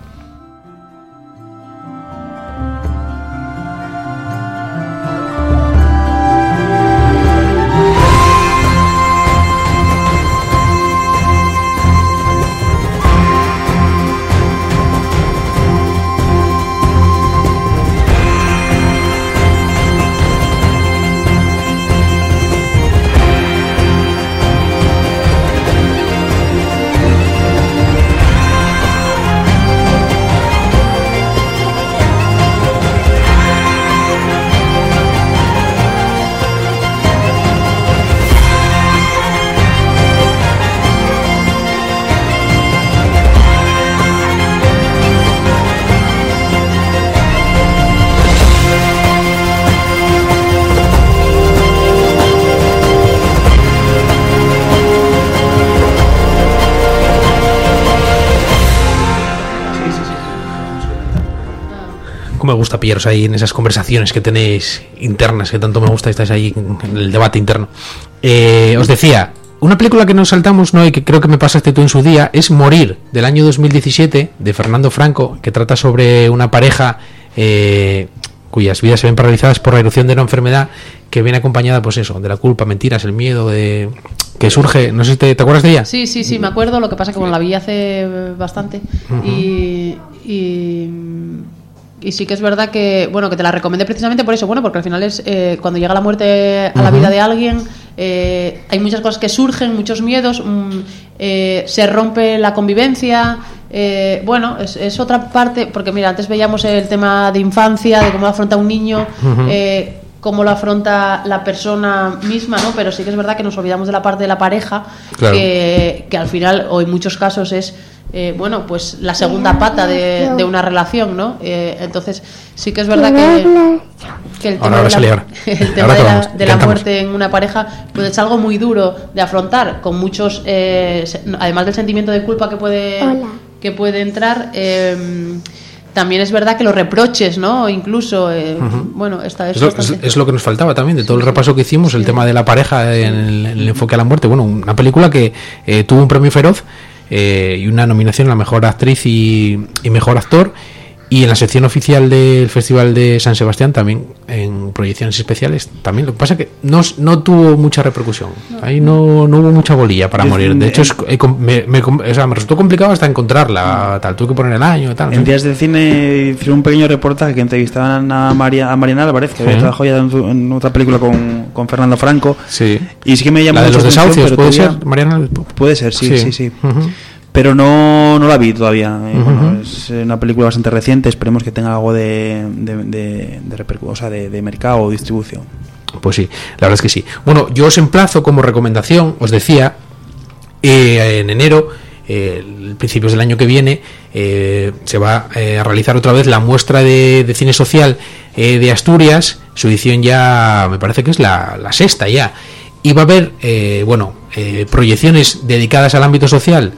Me gusta pillaros ahí en esas conversaciones que tenéis internas, que tanto me gusta, estáis ahí en el debate interno. Os decía, una película que nos saltamos, ¿no?, y que creo que me pasaste tú en su día, es Morir, del año 2017, de Fernando Franco, que trata sobre una pareja cuyas vidas se ven paralizadas por la erupción de una enfermedad que viene acompañada, pues eso, de la culpa, mentiras, el miedo que surge. No sé si te acuerdas de ella. Sí, me acuerdo. Lo que pasa que la vi hace bastante. Y sí que es verdad que te la recomendé precisamente por eso, porque al final es cuando llega la muerte a la vida de alguien, hay muchas cosas que surgen, muchos miedos, se rompe la convivencia, es otra parte, porque mira, antes veíamos el tema de infancia, de cómo lo afronta un niño, cómo lo afronta la persona misma, ¿no? Pero sí que es verdad que nos olvidamos de la parte de la pareja, claro, que al final, o en muchos casos es pues la segunda pata de una relación, ¿no? Entonces sí que es verdad que el tema de la muerte en una pareja pues es algo muy duro de afrontar, con muchos además del sentimiento de culpa que puede entrar, también es verdad que los reproches, ¿no? Incluso es lo que nos faltaba también de todo el repaso que hicimos, el tema de la pareja en el enfoque a la muerte. Una película que tuvo un premio Feroz y una nominación a la mejor actriz y mejor actor, y en la sección oficial del Festival de San Sebastián también en proyecciones especiales también. Lo que pasa es que no tuvo mucha repercusión, ahí no hubo mucha bolilla para Morir. De hecho me resultó complicado hasta encontrarla, tuve que poner el año y tal. En Días del Cine hicieron un pequeño reportaje que entrevistaban a Mariana Álvarez, que había trabajado ya en otra película con Fernando Franco. Sí. Y sí que me llamó la de los desahucios, ¿puede ser, Mariana? Puede ser, sí. Pero no la vi todavía. Es una película bastante reciente. Esperemos que tenga algo de mercado o distribución. Pues sí, la verdad es que sí. Yo os emplazo como recomendación, os decía, en enero principios del año que viene, se va a realizar otra vez la muestra de cine social de Asturias, su edición ya me parece que es la sexta ya, y va a haber proyecciones dedicadas al ámbito social,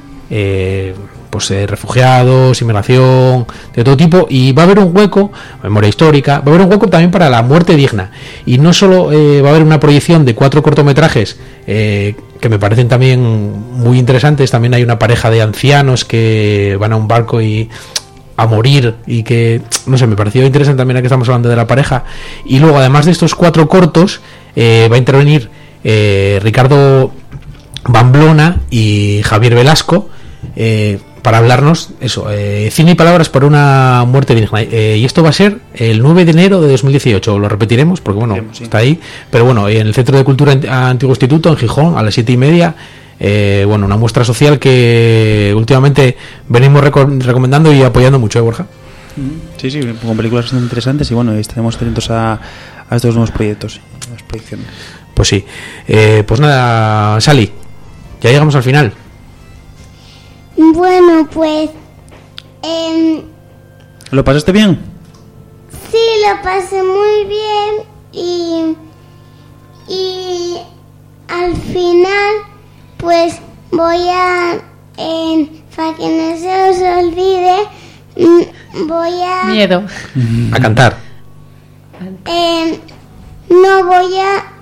refugiados, inmigración, de todo tipo, y va a haber un hueco, memoria histórica, va a haber un hueco también para la muerte digna, y no solo va a haber una proyección de 4 cortometrajes que me parecen también muy interesantes. También hay una pareja de ancianos que van a un barco y a morir, y que, no sé, me pareció interesante también, aquí estamos hablando de la pareja. Y luego, además de estos 4 cortos, va a intervenir Ricardo Bamblona y Javier Velasco para hablarnos eso, cine y palabras para una muerte digna, y esto va a ser el 9 de enero de 2018. Lo repetiremos porque sí, está ahí, pero bueno, en el Centro de Cultura Antiguo Instituto en Gijón a las 7:30. Una muestra social que últimamente venimos recomendando y apoyando mucho, Borja. Sí, con películas bastante interesantes, y bueno, estaremos atentos a estos nuevos proyectos, las proyecciones. Pues sí, pues nada, Sally, ya llegamos al final. Bueno, pues... ¿Lo pasaste bien? Sí, lo pasé muy bien, y al final pues voy a... para que no se os olvide, voy a... Miedo. A cantar. No voy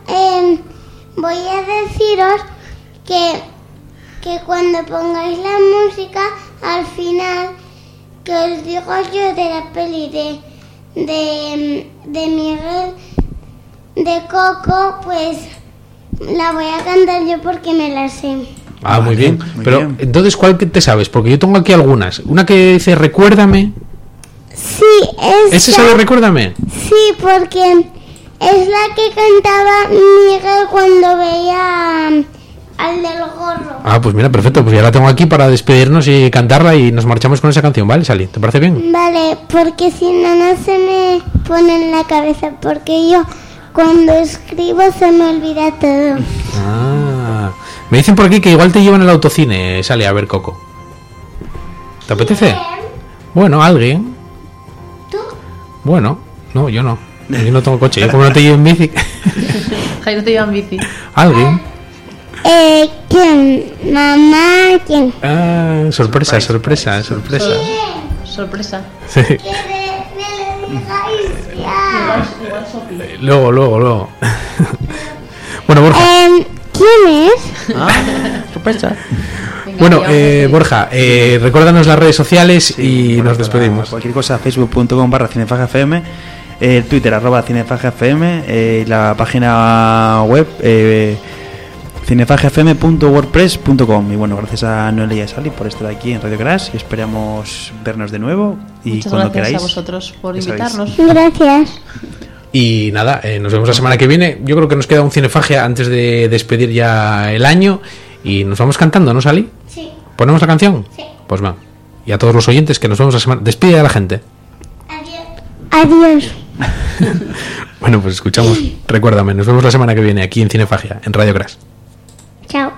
a deciros que cuando pongáis la música al final, que os digo yo de la peli de Miguel de Coco, pues la voy a cantar yo porque me la sé. Ah, muy bien. Pero entonces, ¿cuál te sabes? Porque yo tengo aquí algunas. Una que dice Recuérdame. Sí, ¿Ese sabe Recuérdame? Sí, porque es la que cantaba Miguel cuando veía al del gorro. Ah, pues mira, perfecto. Pues ya la tengo aquí para despedirnos y cantarla, y nos marchamos con esa canción, ¿vale, Sally? ¿Te parece bien? Vale, porque si no se me pone en la cabeza, porque yo cuando escribo se me olvida todo. Ah, me dicen por aquí que igual te llevan al autocine, Sally, a ver Coco. ¿Te apetece? Bueno, alguien. ¿Tú? Bueno, no, yo no. Yo no tengo coche. Yo como no te llevo en bici. Jairo te lleva en bici. ¿Alguien? ¿Quién? ¿Mamá? ¿Quién? Ah, sorpresa. Sorpresa. Sí. Luego. Bueno, Borja. ¿Quién es? Sorpresa. Bueno, Borja, recuérdanos las redes sociales y nos despedimos. Cualquier cosa, facebook.com/cinefajafm, Twitter @cinefajafm, la página web cinefajafm.wordpress.com. Y bueno, gracias a Noelia y a Sally por estar aquí en Radio Crash, y esperamos vernos de nuevo. Y muchas cuando gracias queráis, a vosotros por invitarnos. Gracias. Y nada, nos vemos la semana que viene. Yo creo que nos queda un cinefagia antes de despedir ya el año, y nos vamos cantando, ¿no, Sally? Sí. ¿Ponemos la canción? Sí. Pues va. Y a todos los oyentes, que nos vemos la semana. Despide a la gente. Adiós. Bueno, pues escuchamos Recuérdame. Nos vemos la semana que viene aquí en Cinefagia, en Radio Crash. Chao.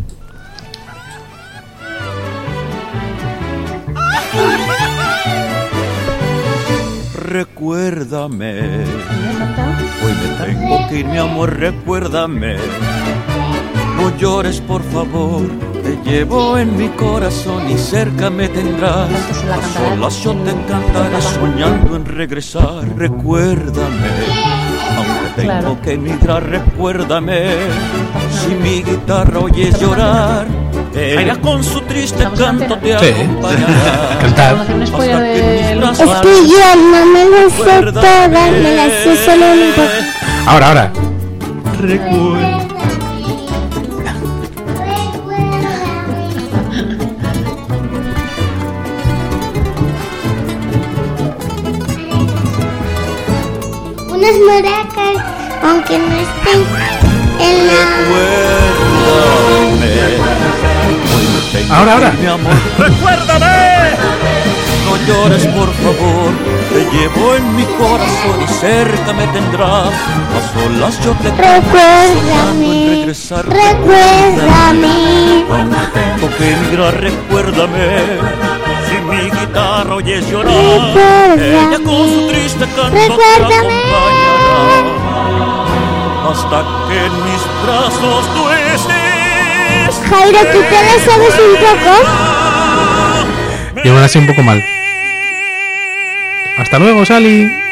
Recuérdame, hoy me tengo que ir, mi amor, recuérdame. No llores, por favor, te llevo en mi corazón y cerca me tendrás. A solas yo te cantaré soñando en regresar. Recuérdame, aunque tengo que emigrar, recuérdame. Si mi guitarra oyes llorar, ella con su triste canto te acompañará. Cantar. Es que yo no me las sé todas, me las sé solo un poco. Ahora. Recuerda. Unas maracas, aunque no estén en la... Ahora. Mi amor, recuérdame. No llores, por favor, te llevo en mi corazón y cerca me tendrás. A solas yo te Recuérdame, recuérdame. Aunque tengo que emigrar, recuérdame. Si mi guitarra oyes llorar, ella con su triste canto te acompañará. Hasta que en mis brazos tú estés. Jairo, ¿tú te la sabes un poco? Yo me la sé un poco mal. Hasta luego, Sally.